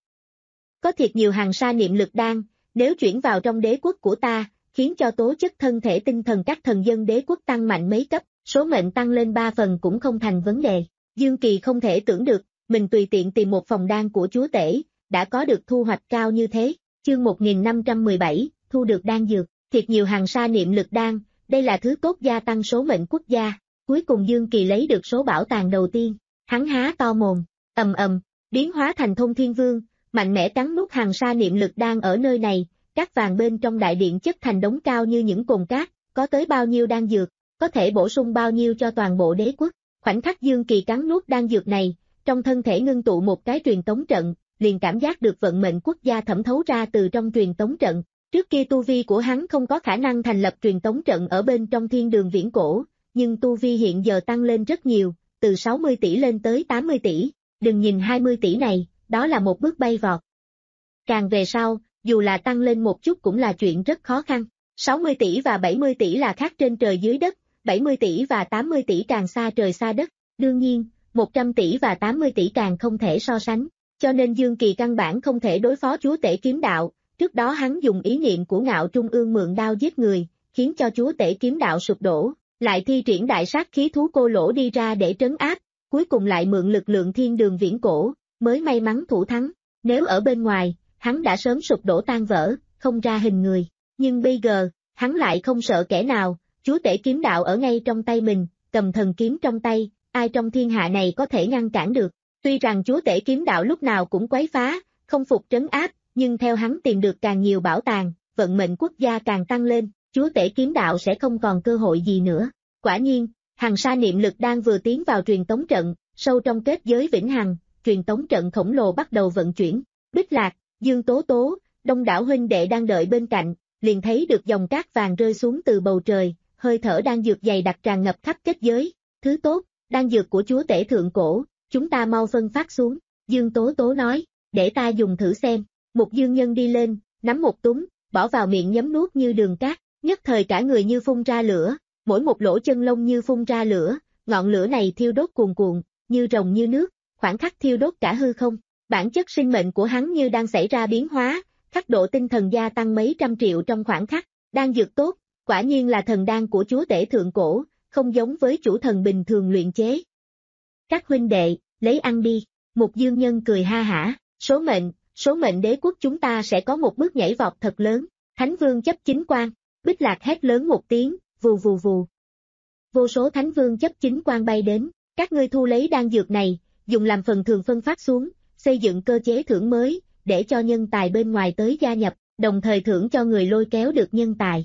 S2: Có thiệt nhiều hàng sa niệm lực đan, nếu chuyển vào trong đế quốc của ta, khiến cho tố chất thân thể tinh thần các thần dân đế quốc tăng mạnh mấy cấp, số mệnh tăng lên ba phần cũng không thành vấn đề. Dương Kỳ không thể tưởng được, mình tùy tiện tìm một phòng đan của chúa tể, đã có được thu hoạch cao như thế. Chương một nghìn năm trăm mười bảy, thu được đan dược, thiệt nhiều hàng sa niệm lực đan, đây là thứ tốt gia tăng số mệnh quốc gia. Cuối cùng Dương Kỳ lấy được số bảo tàng đầu tiên, hắn há to mồm, ầm ầm, biến hóa thành Thông Thiên Vương, mạnh mẽ cắn nuốt hàng sa niệm lực đan ở nơi này, cát vàng bên trong đại điện chất thành đống cao như những cồn cát, có tới bao nhiêu đan dược, có thể bổ sung bao nhiêu cho toàn bộ đế quốc. Khoảnh khắc Dương Kỳ cắn nuốt đan dược này, trong thân thể ngưng tụ một cái truyền tống trận, liền cảm giác được vận mệnh quốc gia thẩm thấu ra từ trong truyền tống trận. Trước kia tu vi của hắn không có khả năng thành lập truyền tống trận ở bên trong thiên đường viễn cổ, nhưng tu vi hiện giờ tăng lên rất nhiều, từ sáu mươi tỷ lên tới tám mươi tỷ, đừng nhìn hai mươi tỷ này, đó là một bước bay vọt. Càng về sau, dù là tăng lên một chút cũng là chuyện rất khó khăn, sáu mươi tỷ và bảy mươi tỷ là khác trên trời dưới đất, bảy mươi tỷ và tám mươi tỷ càng xa trời xa đất, đương nhiên, một trăm tỷ và tám mươi tỷ càng không thể so sánh, cho nên Dương Kỳ căn bản không thể đối phó chúa tể kiếm đạo, trước đó hắn dùng ý niệm của Ngạo Trung Ương mượn đao giết người, khiến cho chúa tể kiếm đạo sụp đổ, lại thi triển đại sát khí thú cô lỗ đi ra để trấn áp, cuối cùng lại mượn lực lượng thiên đường viễn cổ, mới may mắn thủ thắng, nếu ở bên ngoài, hắn đã sớm sụp đổ tan vỡ, không ra hình người, nhưng bây giờ, hắn lại không sợ kẻ nào, chúa tể kiếm đạo ở ngay trong tay mình, cầm thần kiếm trong tay, ai trong thiên hạ này có thể ngăn cản được. Tuy rằng chúa tể kiếm đạo lúc nào cũng quấy phá, không phục trấn áp, nhưng theo hắn tìm được càng nhiều bảo tàng, vận mệnh quốc gia càng tăng lên, chúa tể kiếm đạo sẽ không còn cơ hội gì nữa. Quả nhiên, hàng sa niệm lực đan vừa tiến vào truyền tống trận, sâu trong kết giới vĩnh hằng, truyền tống trận khổng lồ bắt đầu vận chuyển. Bích Lạc, Dương Tố Tố, đông đảo huynh đệ đang đợi bên cạnh, liền thấy được dòng cát vàng rơi xuống từ bầu trời, hơi thở đan dược dày đặc tràn ngập khắp kết giới. Thứ tốt, đan dược của chúa tể thượng cổ, chúng ta mau phân phát xuống. Dương Tố Tố nói, để ta dùng thử xem. Một dương nhân đi lên, nắm một túm, bỏ vào miệng nhấm nuốt như đường cát, nhất thời cả người như phun ra lửa, mỗi một lỗ chân lông như phun ra lửa, ngọn lửa này thiêu đốt cuồn cuộn, như rồng như nước, khoảng khắc thiêu đốt cả hư không. Bản chất sinh mệnh của hắn như đang xảy ra biến hóa, khắc độ tinh thần gia tăng mấy trăm triệu trong khoảng khắc. Đan dược tốt, quả nhiên là thần đan của chúa tể thượng cổ, không giống với chủ thần bình thường luyện chế. Các huynh đệ, lấy ăn đi. Một dương nhân cười ha hả, số mệnh, số mệnh đế quốc chúng ta sẽ có một bước nhảy vọt thật lớn. Thánh vương chấp chính quan, Bích Lạc hét lớn một tiếng, vù vù vù. Vô số thánh vương chấp chính quan bay đến, các ngươi thu lấy đan dược này, dùng làm phần thường phân phát xuống, xây dựng cơ chế thưởng mới, để cho nhân tài bên ngoài tới gia nhập, đồng thời thưởng cho người lôi kéo được nhân tài.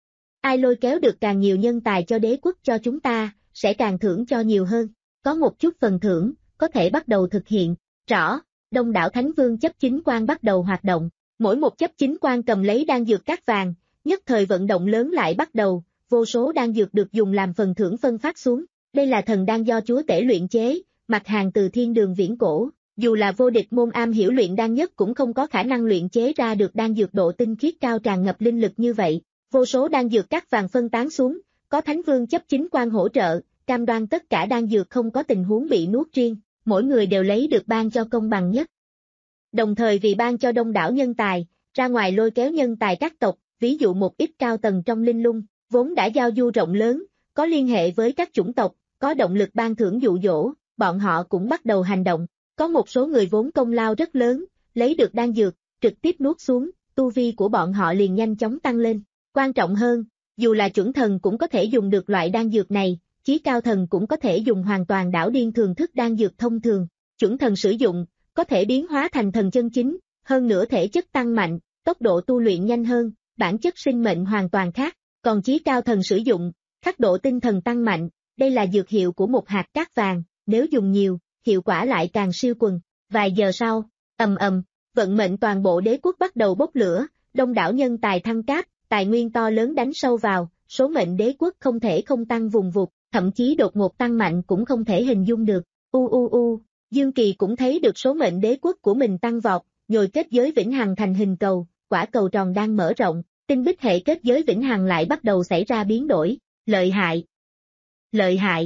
S2: Ai lôi kéo được càng nhiều nhân tài cho đế quốc cho chúng ta, sẽ càng thưởng cho nhiều hơn. Có một chút phần thưởng, có thể bắt đầu thực hiện. Rõ, đông đảo thánh vương chấp chính quan bắt đầu hoạt động. Mỗi một chấp chính quan cầm lấy đan dược cát vàng, nhất thời vận động lớn lại bắt đầu, vô số đan dược được dùng làm phần thưởng phân phát xuống. Đây là thần đan do chúa tể luyện chế, mặt hàng từ thiên đường viễn cổ. Dù là vô địch môn am hiểu luyện đan nhất cũng không có khả năng luyện chế ra được đan dược độ tinh khiết cao tràn ngập linh lực như vậy. Vô số đan dược cát vàng phân tán xuống, có thánh vương chấp chính quan hỗ trợ, cam đoan tất cả đan dược không có tình huống bị nuốt riêng, mỗi người đều lấy được ban cho công bằng nhất. Đồng thời vì ban cho đông đảo nhân tài, ra ngoài lôi kéo nhân tài các tộc, ví dụ một ít cao tầng trong linh lung, vốn đã giao du rộng lớn, có liên hệ với các chủng tộc, có động lực ban thưởng dụ dỗ, bọn họ cũng bắt đầu hành động. Có một số người vốn công lao rất lớn, lấy được đan dược, trực tiếp nuốt xuống, tu vi của bọn họ liền nhanh chóng tăng lên. Quan trọng hơn, dù là chuẩn thần cũng có thể dùng được loại đan dược này, chí cao thần cũng có thể dùng hoàn toàn đảo điên thường thức đan dược thông thường. Chuẩn thần sử dụng, có thể biến hóa thành thần chân chính, hơn nữa thể chất tăng mạnh, tốc độ tu luyện nhanh hơn, bản chất sinh mệnh hoàn toàn khác. Còn chí cao thần sử dụng, khắc độ tinh thần tăng mạnh, đây là dược hiệu của một hạt cát vàng, nếu dùng nhiều, hiệu quả lại càng siêu quần. Vài giờ sau, ầm ầm, vận mệnh toàn bộ đế quốc bắt đầu bốc lửa, đông đảo nhân tài thăng cáp, tài nguyên to lớn đánh sâu vào, số mệnh đế quốc không thể không tăng vùng vụt, thậm chí đột ngột tăng mạnh cũng không thể hình dung được. U u u, Dương Kỳ cũng thấy được số mệnh đế quốc của mình tăng vọt, nhồi kết giới vĩnh hằng thành hình cầu, quả cầu tròn đang mở rộng, tinh bích hệ kết giới vĩnh hằng lại bắt đầu xảy ra biến đổi, lợi hại. Lợi hại.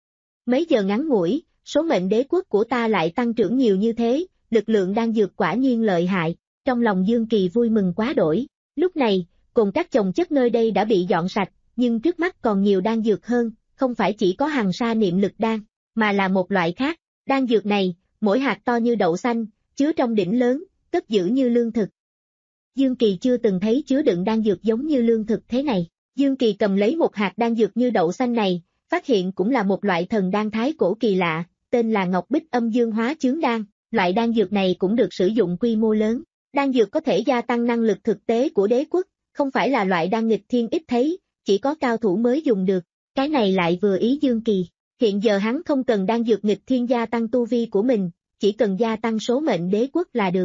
S2: Mấy giờ ngắn ngủi, số mệnh đế quốc của ta lại tăng trưởng nhiều như thế, lực lượng đang dược quả nhiên lợi hại, trong lòng Dương Kỳ vui mừng quá đổi. Lúc này, cùng các chồng chất nơi đây đã bị dọn sạch, nhưng trước mắt còn nhiều đan dược hơn, không phải chỉ có hằng sa niệm lực đan, mà là một loại khác. Đan dược này, mỗi hạt to như đậu xanh, chứa trong đỉnh lớn, cất giữ như lương thực. Dương Kỳ chưa từng thấy chứa đựng đan dược giống như lương thực thế này. Dương Kỳ cầm lấy một hạt đan dược như đậu xanh này, phát hiện cũng là một loại thần đan thái cổ kỳ lạ, tên là Ngọc Bích Âm Dương Hóa Chướng Đan. Loại đan dược này cũng được sử dụng quy mô lớn. Đan dược có thể gia tăng năng lực thực tế của đế quốc, không phải là loại đan nghịch thiên ít thấy, chỉ có cao thủ mới dùng được. Cái này lại vừa ý Dương Kỳ. Hiện giờ hắn không cần đan dược nghịch thiên gia tăng tu vi của mình, chỉ cần gia tăng số mệnh đế quốc là được.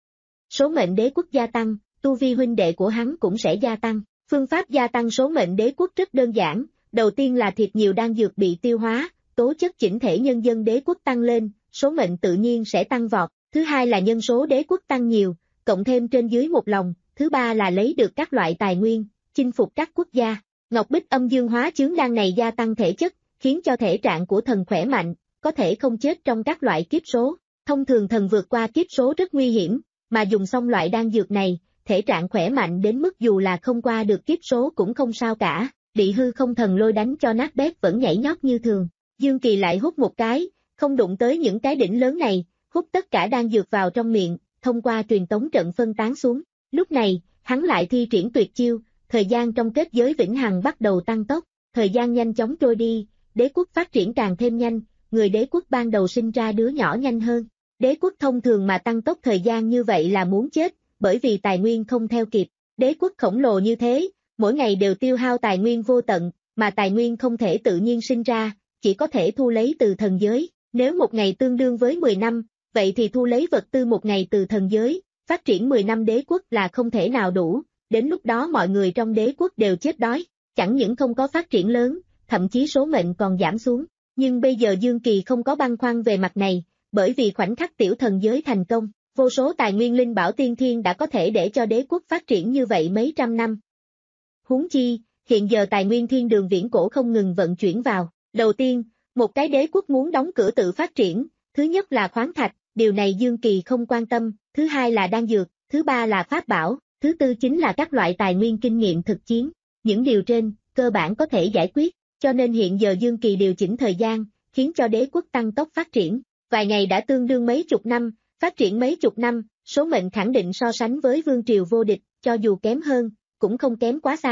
S2: Số mệnh đế quốc gia tăng, tu vi huynh đệ của hắn cũng sẽ gia tăng. Phương pháp gia tăng số mệnh đế quốc rất đơn giản, đầu tiên là thịt nhiều đan dược bị tiêu hóa, tố chất chỉnh thể nhân dân đế quốc tăng lên, số mệnh tự nhiên sẽ tăng vọt. Thứ hai là nhân số đế quốc tăng nhiều, cộng thêm trên dưới một lòng. Thứ ba là lấy được các loại tài nguyên, chinh phục các quốc gia. Ngọc Bích Âm Dương Hóa Chướng Đan này gia tăng thể chất, khiến cho thể trạng của thần khỏe mạnh, có thể không chết trong các loại kiếp số. Thông thường thần vượt qua kiếp số rất nguy hiểm, mà dùng xong loại đan dược này, thể trạng khỏe mạnh đến mức dù là không qua được kiếp số cũng không sao cả, bị hư không thần lôi đánh cho nát bét vẫn nhảy nhót như thường. Dương Kỳ lại hút một cái, không đụng tới những cái đỉnh lớn này, hút tất cả đan dược vào trong miệng, thông qua truyền tống trận phân tán xuống. Lúc này, hắn lại thi triển tuyệt chiêu, thời gian trong kết giới vĩnh hằng bắt đầu tăng tốc, thời gian nhanh chóng trôi đi, đế quốc phát triển càng thêm nhanh, người đế quốc ban đầu sinh ra đứa nhỏ nhanh hơn. Đế quốc thông thường mà tăng tốc thời gian như vậy là muốn chết, bởi vì tài nguyên không theo kịp. Đế quốc khổng lồ như thế, mỗi ngày đều tiêu hao tài nguyên vô tận, mà tài nguyên không thể tự nhiên sinh ra, chỉ có thể thu lấy từ thần giới. Nếu một ngày tương đương với mười năm, vậy thì thu lấy vật tư một ngày từ thần giới, phát triển mười năm đế quốc là không thể nào đủ, đến lúc đó mọi người trong đế quốc đều chết đói, chẳng những không có phát triển lớn, thậm chí số mệnh còn giảm xuống. Nhưng bây giờ Dương Kỳ không có băn khoăn về mặt này, bởi vì khoảnh khắc tiểu thần giới thành công, vô số tài nguyên linh bảo tiên thiên đã có thể để cho đế quốc phát triển như vậy mấy trăm năm. Huống chi, hiện giờ tài nguyên thiên đường viễn cổ không ngừng vận chuyển vào. Đầu tiên, một cái đế quốc muốn đóng cửa tự phát triển, thứ nhất là khoáng thạch, điều này Dương Kỳ không quan tâm, thứ hai là đan dược, thứ ba là pháp bảo, thứ tư chính là các loại tài nguyên kinh nghiệm thực chiến. Những điều trên, cơ bản có thể giải quyết, cho nên hiện giờ Dương Kỳ điều chỉnh thời gian, khiến cho đế quốc tăng tốc phát triển. Vài ngày đã tương đương mấy chục năm, phát triển mấy chục năm, số mệnh khẳng định so sánh với vương triều vô địch, cho dù kém hơn, cũng không kém quá xa.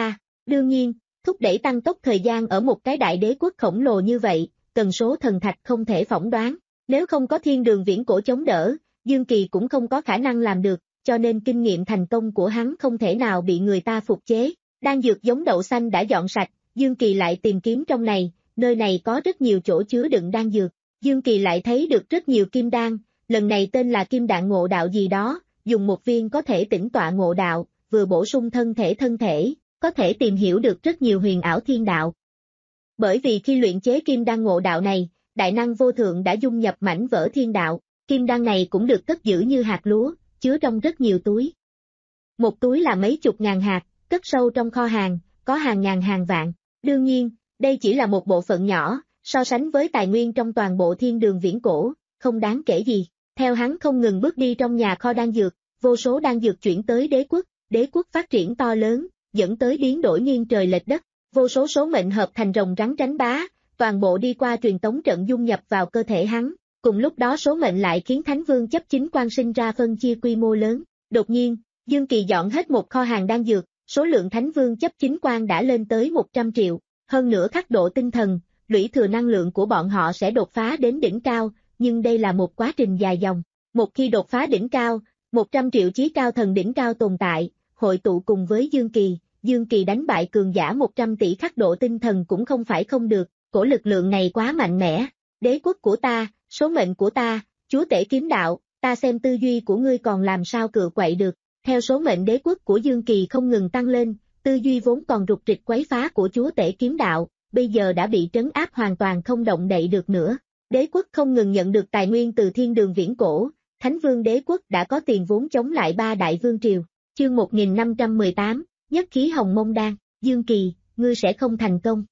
S2: Đương nhiên, thúc đẩy tăng tốc thời gian ở một cái đại đế quốc khổng lồ như vậy, cần số thần thạch không thể phỏng đoán. Nếu không có thiên đường viễn cổ chống đỡ, Dương Kỳ cũng không có khả năng làm được, cho nên kinh nghiệm thành công của hắn không thể nào bị người ta phục chế. Đan dược giống đậu xanh đã dọn sạch, Dương Kỳ lại tìm kiếm trong này, nơi này có rất nhiều chỗ chứa đựng đan dược. Dương Kỳ lại thấy được rất nhiều kim đan, lần này tên là kim đạn ngộ đạo gì đó, dùng một viên có thể tĩnh tọa ngộ đạo, vừa bổ sung thân thể thân thể, có thể tìm hiểu được rất nhiều huyền ảo thiên đạo. Bởi vì khi luyện chế kim đan ngộ đạo này, đại năng vô thượng đã dung nhập mảnh vỡ thiên đạo, kim đan này cũng được cất giữ như hạt lúa, chứa trong rất nhiều túi. Một túi là mấy chục ngàn hạt, cất sâu trong kho hàng, có hàng ngàn hàng vạn. Đương nhiên, đây chỉ là một bộ phận nhỏ, so sánh với tài nguyên trong toàn bộ thiên đường viễn cổ, không đáng kể gì. Theo hắn không ngừng bước đi trong nhà kho đan dược, vô số đan dược chuyển tới đế quốc, đế quốc phát triển to lớn, dẫn tới biến đổi nghiêng trời lệch đất, vô số số mệnh hợp thành rồng rắn tránh bá, toàn bộ đi qua truyền tống trận dung nhập vào cơ thể hắn. Cùng lúc đó số mệnh lại khiến Thánh Vương chấp chính quan sinh ra phân chia quy mô lớn. Đột nhiên, Dương Kỳ dọn hết một kho hàng đan dược, số lượng Thánh Vương chấp chính quan đã lên tới một trăm triệu, hơn nữa khắc độ tinh thần, lũy thừa năng lượng của bọn họ sẽ đột phá đến đỉnh cao, nhưng đây là một quá trình dài dòng. Một khi đột phá đỉnh cao, một trăm triệu chí cao thần đỉnh cao tồn tại, hội tụ cùng với Dương Kỳ, Dương Kỳ đánh bại cường giả một trăm tỷ khắc độ tinh thần cũng không phải không được, cổ lực lượng này quá mạnh mẽ. Đế quốc của ta, số mệnh của ta, chúa tể kiếm đạo, ta xem tư duy của ngươi còn làm sao cự quậy được. Theo số mệnh đế quốc của Dương Kỳ không ngừng tăng lên, tư duy vốn còn rục rịch quấy phá của chúa tể kiếm đạo, bây giờ đã bị trấn áp hoàn toàn không động đậy được nữa. Đế quốc không ngừng nhận được tài nguyên từ thiên đường viễn cổ, Thánh Vương đế quốc đã có tiền vốn chống lại ba đại vương triều. Chương một nghìn năm trăm mười tám, nhất khí hồng mông đan, Dương Kỳ, ngươi sẽ không thành công.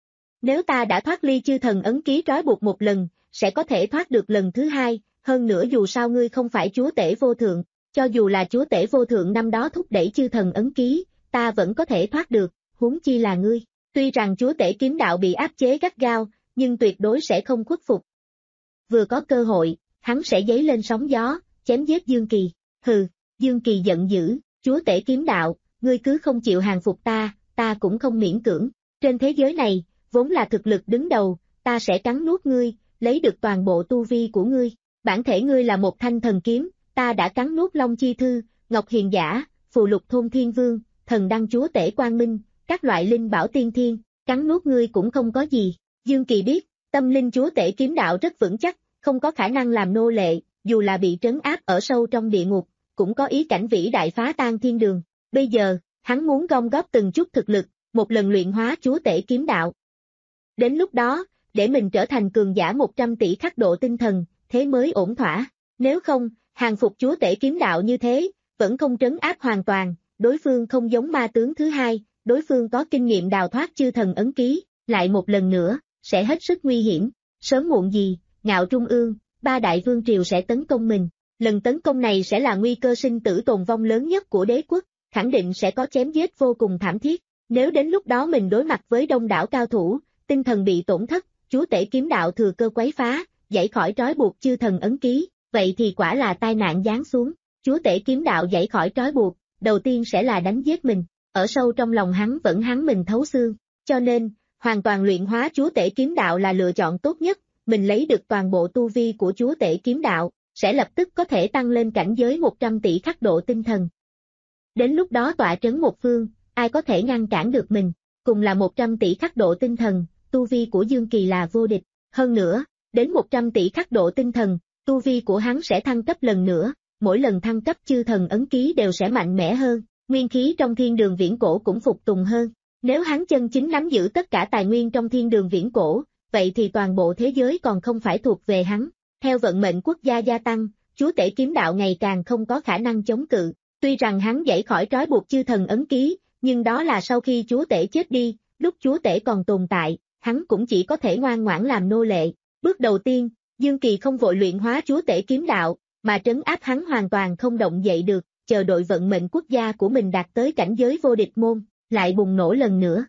S2: Nếu ta đã thoát ly chư thần ấn ký trói buộc một lần, sẽ có thể thoát được lần thứ hai, hơn nữa dù sao ngươi không phải chúa tể vô thượng, cho dù là chúa tể vô thượng năm đó thúc đẩy chư thần ấn ký, ta vẫn có thể thoát được, huống chi là ngươi. Tuy rằng chúa tể kiếm đạo bị áp chế gắt gao, nhưng tuyệt đối sẽ không khuất phục. Vừa có cơ hội, hắn sẽ giấy lên sóng gió, chém giết Dương Kỳ. Hừ, Dương Kỳ giận dữ, chúa tể kiếm đạo, ngươi cứ không chịu hàng phục ta, ta cũng không miễn cưỡng. Trên thế giới này, vốn là thực lực đứng đầu, ta sẽ cắn nuốt ngươi, lấy được toàn bộ tu vi của ngươi. Bản thể ngươi là một thanh thần kiếm, ta đã cắn nuốt Long Chi Thư, Ngọc Hiền Giả, Phù Lục Thôn Thiên Vương, Thần Đăng Chúa Tể Quang Minh, các loại linh bảo tiên thiên, cắn nuốt ngươi cũng không có gì. Dương Kỳ biết, tâm linh chúa tể kiếm đạo rất vững chắc, không có khả năng làm nô lệ, dù là bị trấn áp ở sâu trong địa ngục, cũng có ý cảnh vĩ đại phá tan thiên đường. Bây giờ, hắn muốn gom góp từng chút thực lực, một lần luyện hóa chúa tể kiếm đạo. Đến lúc đó, để mình trở thành cường giả một trăm tỷ khắc độ tinh thần, thế mới ổn thỏa. Nếu không, hàng phục chúa tể kiếm đạo như thế, vẫn không trấn áp hoàn toàn, đối phương không giống ma tướng thứ hai, đối phương có kinh nghiệm đào thoát chư thần ấn ký, lại một lần nữa, sẽ hết sức nguy hiểm. Sớm muộn gì, Ngạo Trung ương, ba đại vương triều sẽ tấn công mình. Lần tấn công này sẽ là nguy cơ sinh tử tồn vong lớn nhất của đế quốc, khẳng định sẽ có chém giết vô cùng thảm thiết. Nếu đến lúc đó mình đối mặt với đông đảo cao thủ, tinh thần bị tổn thất, chúa tể kiếm đạo thừa cơ quấy phá, giải khỏi trói buộc chư thần ấn ký, vậy thì quả là tai nạn giáng xuống. Chúa tể kiếm đạo giải khỏi trói buộc, đầu tiên sẽ là đánh giết mình, ở sâu trong lòng hắn vẫn hắn mình thấu xương, cho nên, hoàn toàn luyện hóa chúa tể kiếm đạo là lựa chọn tốt nhất, mình lấy được toàn bộ tu vi của chúa tể kiếm đạo, sẽ lập tức có thể tăng lên cảnh giới một trăm tỷ khắc độ tinh thần. Đến lúc đó tọa trấn một phương, ai có thể ngăn cản được mình, cùng là một trăm tỷ khắc độ tinh thần, tu vi của Dương Kỳ là vô địch, hơn nữa, đến một trăm tỷ khắc độ tinh thần, tu vi của hắn sẽ thăng cấp lần nữa, mỗi lần thăng cấp chư thần ấn ký đều sẽ mạnh mẽ hơn, nguyên khí trong thiên đường viễn cổ cũng phục tùng hơn. Nếu hắn chân chính nắm giữ tất cả tài nguyên trong thiên đường viễn cổ, vậy thì toàn bộ thế giới còn không phải thuộc về hắn. Theo vận mệnh quốc gia gia tăng, chúa tể kiếm đạo ngày càng không có khả năng chống cự. Tuy rằng hắn giải khỏi trói buộc chư thần ấn ký, nhưng đó là sau khi chúa tể chết đi, lúc chúa tể còn tồn tại, hắn cũng chỉ có thể ngoan ngoãn làm nô lệ. Bước đầu tiên, Dương Kỳ không vội luyện hóa chúa tể kiếm đạo, mà trấn áp hắn hoàn toàn không động dậy được, chờ đội vận mệnh quốc gia của mình đạt tới cảnh giới vô địch môn, lại bùng nổ lần nữa.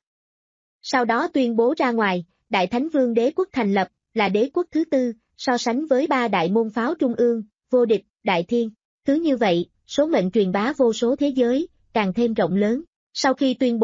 S2: Sau đó tuyên bố ra ngoài, Đại Thánh Vương đế quốc thành lập, là đế quốc thứ tư, so sánh với ba đại môn pháo trung ương, vô địch, đại thiên. Cứ như vậy, số mệnh truyền bá vô số thế giới, càng thêm rộng lớn. Sau khi tuyên bố,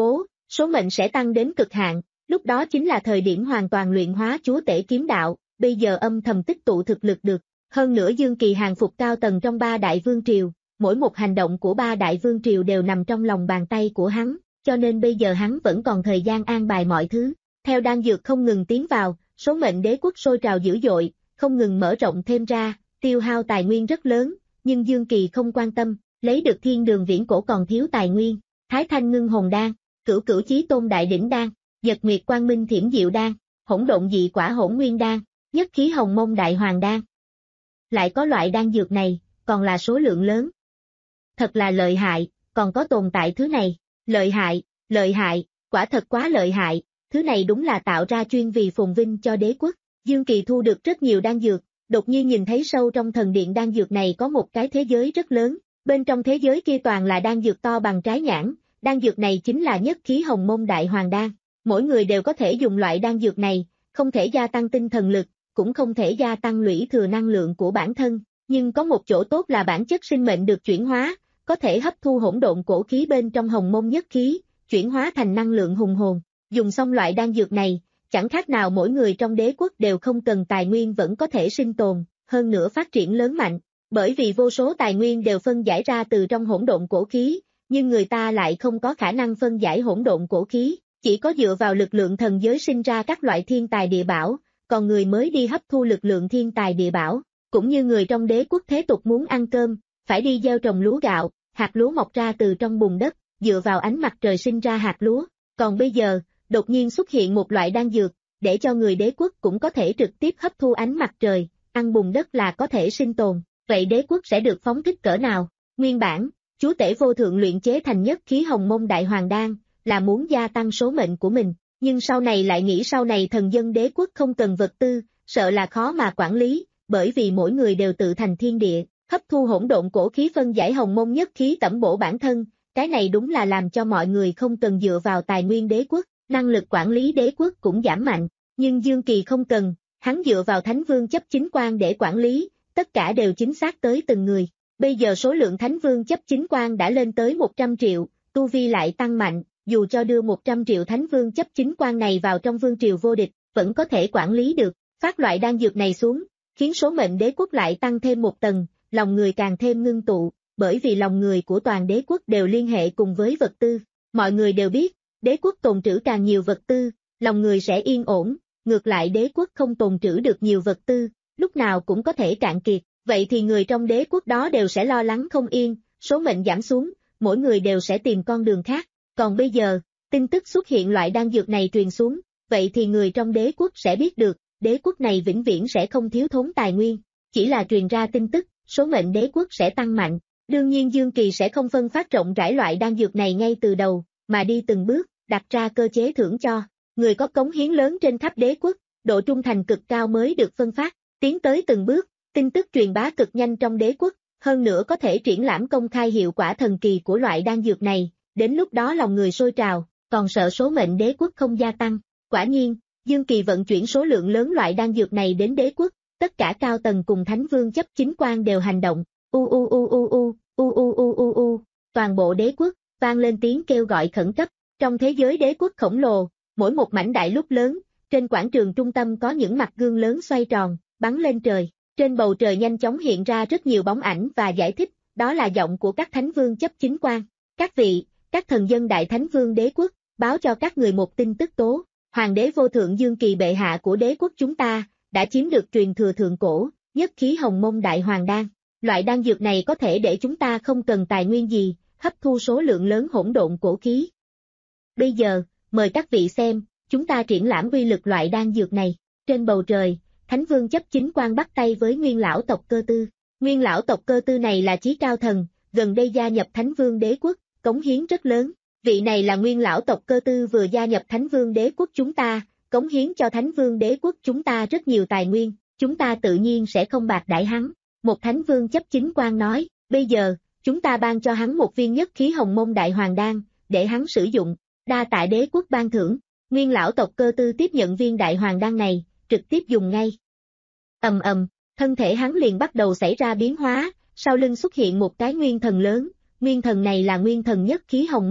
S2: số mệnh sẽ tăng đến cực hạn, lúc đó chính là thời điểm hoàn toàn luyện hóa chúa tể kiếm đạo, bây giờ âm thầm tích tụ thực lực được. Hơn nữa Dương Kỳ hàng phục cao tầng trong ba đại vương triều, mỗi một hành động của ba đại vương triều đều nằm trong lòng bàn tay của hắn, cho nên bây giờ hắn vẫn còn thời gian an bài mọi thứ. Theo đan dược không ngừng tiến vào, số mệnh đế quốc sôi trào dữ dội, không ngừng mở rộng thêm ra, tiêu hao tài nguyên rất lớn, nhưng Dương Kỳ không quan tâm, lấy được thiên đường viễn cổ còn thiếu tài nguyên, Thái Thanh ngưng hồn đan, Cửu Cửu Chí Tôn đại đỉnh đan, Nhật Nguyệt Quang Minh thiểm diệu đan, Hỗn độn dị quả hỗn nguyên đan, Nhất khí hồng mông đại hoàng đan. Lại có loại đan dược này, còn là số lượng lớn. Thật là lợi hại, còn có tồn tại thứ này, lợi hại, lợi hại, quả thật quá lợi hại, thứ này đúng là tạo ra chuyên vì phồn vinh cho đế quốc. Dương Kỳ thu được rất nhiều đan dược, đột nhiên nhìn thấy sâu trong thần điện đan dược này có một cái thế giới rất lớn, bên trong thế giới kia toàn là đan dược to bằng trái nhãn, đan dược này chính là nhất khí hồng mông đại hoàng đan, mỗi người đều có thể dùng loại đan dược này, không thể gia tăng tinh thần lực, cũng không thể gia tăng lũy thừa năng lượng của bản thân, nhưng có một chỗ tốt là bản chất sinh mệnh được chuyển hóa, có thể hấp thu hỗn độn cổ khí bên trong hồng mông nhất khí, chuyển hóa thành năng lượng hùng hồn, dùng xong loại đan dược này, chẳng khác nào mỗi người trong đế quốc đều không cần tài nguyên vẫn có thể sinh tồn, hơn nữa phát triển lớn mạnh, bởi vì vô số tài nguyên đều phân giải ra từ trong hỗn độn cổ khí, nhưng người ta lại không có khả năng phân giải hỗn độn cổ khí, chỉ có dựa vào lực lượng thần giới sinh ra các loại thiên tài địa bảo, còn người mới đi hấp thu lực lượng thiên tài địa bảo, cũng như người trong đế quốc thế tục muốn ăn cơm, phải đi gieo trồng lúa gạo, hạt lúa mọc ra từ trong bùn đất, dựa vào ánh mặt trời sinh ra hạt lúa, còn bây giờ, đột nhiên xuất hiện một loại đan dược, để cho người đế quốc cũng có thể trực tiếp hấp thu ánh mặt trời, ăn bùn đất là có thể sinh tồn, vậy đế quốc sẽ được phóng thích cỡ nào? Nguyên bản, chúa tể vô thượng luyện chế thành nhất khí hồng mông đại hoàng đan, là muốn gia tăng số mệnh của mình, nhưng sau này lại nghĩ sau này thần dân đế quốc không cần vật tư, sợ là khó mà quản lý, bởi vì mỗi người đều tự thành thiên địa, hấp thu hỗn độn cổ khí phân giải hồng mông nhất khí tẩm bổ bản thân, cái này đúng là làm cho mọi người không cần dựa vào tài nguyên đế quốc, năng lực quản lý đế quốc cũng giảm mạnh, nhưng Dương Kỳ không cần, hắn dựa vào Thánh Vương chấp chính quan để quản lý, tất cả đều chính xác tới từng người. Bây giờ số lượng Thánh Vương chấp chính quan đã lên tới một trăm triệu, tu vi lại tăng mạnh, dù cho đưa một trăm triệu Thánh Vương chấp chính quan này vào trong vương triều vô địch, vẫn có thể quản lý được, phát loại đan dược này xuống, khiến số mệnh đế quốc lại tăng thêm một tầng, lòng người càng thêm ngưng tụ, bởi vì lòng người của toàn đế quốc đều liên hệ cùng với vật tư, mọi người đều biết, đế quốc tồn trữ càng nhiều vật tư, lòng người sẽ yên ổn, ngược lại đế quốc không tồn trữ được nhiều vật tư, lúc nào cũng có thể cạn kiệt, vậy thì người trong đế quốc đó đều sẽ lo lắng không yên, số mệnh giảm xuống, mỗi người đều sẽ tìm con đường khác, còn bây giờ, tin tức xuất hiện loại đan dược này truyền xuống, vậy thì người trong đế quốc sẽ biết được, đế quốc này vĩnh viễn sẽ không thiếu thốn tài nguyên, chỉ là truyền ra tin tức, số mệnh đế quốc sẽ tăng mạnh, đương nhiên Dương Kỳ sẽ không phân phát rộng rãi loại đan dược này ngay từ đầu, mà đi từng bước, đặt ra cơ chế thưởng cho người có cống hiến lớn trên khắp đế quốc, độ trung thành cực cao mới được phân phát, tiến tới từng bước, tin tức truyền bá cực nhanh trong đế quốc, hơn nữa có thể triển lãm công khai hiệu quả thần kỳ của loại đan dược này, đến lúc đó lòng người sôi trào, còn sợ số mệnh đế quốc không gia tăng. Quả nhiên, Dương Kỳ vận chuyển số lượng lớn loại đan dược này đến đế quốc, tất cả cao tầng cùng Thánh Vương chấp chính quan đều hành động, u u u u u, u u u u u, toàn bộ đế quốc, vang lên tiếng kêu gọi khẩn cấp, trong thế giới đế quốc khổng lồ, mỗi một mảnh đại lúc lớn, trên quảng trường trung tâm có những mặt gương lớn xoay tròn, bắn lên trời, trên bầu trời nhanh chóng hiện ra rất nhiều bóng ảnh và giải thích, đó là giọng của các Thánh Vương chấp chính quan, các vị, các thần dân đại Thánh Vương đế quốc, báo cho các người một tin tức tố, Hoàng đế vô thượng Dương Kỳ bệ hạ của đế quốc chúng ta, đã chiếm được truyền thừa thượng cổ, nhất khí hồng mông đại hoàng đan. Loại đan dược này có thể để chúng ta không cần tài nguyên gì, hấp thu số lượng lớn hỗn độn cổ khí. Bây giờ, mời các vị xem, chúng ta triển lãm uy lực loại đan dược này. Trên bầu trời, Thánh Vương chấp chính quan bắt tay với nguyên lão tộc Cơ Tư. Nguyên lão tộc Cơ Tư này là chí cao thần, gần đây gia nhập Thánh Vương đế quốc, cống hiến rất lớn. Vị này là nguyên lão tộc Cơ Tư vừa gia nhập Thánh Vương đế quốc chúng ta, cống hiến cho Thánh Vương đế quốc chúng ta rất nhiều tài nguyên, chúng ta tự nhiên sẽ không bạc đãi hắn. Một Thánh Vương chấp chính quan nói, bây giờ, chúng ta ban cho hắn một viên nhất khí hồng mông đại hoàng đan, để hắn sử dụng, đa tạ đế quốc ban thưởng. Nguyên lão tộc Cơ Tư tiếp nhận viên đại hoàng đan này, trực tiếp dùng ngay. Ầm ầm, thân thể hắn liền bắt đầu xảy ra biến hóa, sau lưng xuất hiện một cái nguyên thần lớn, nguyên thần này là nguyên thần nhất khí hồng mông,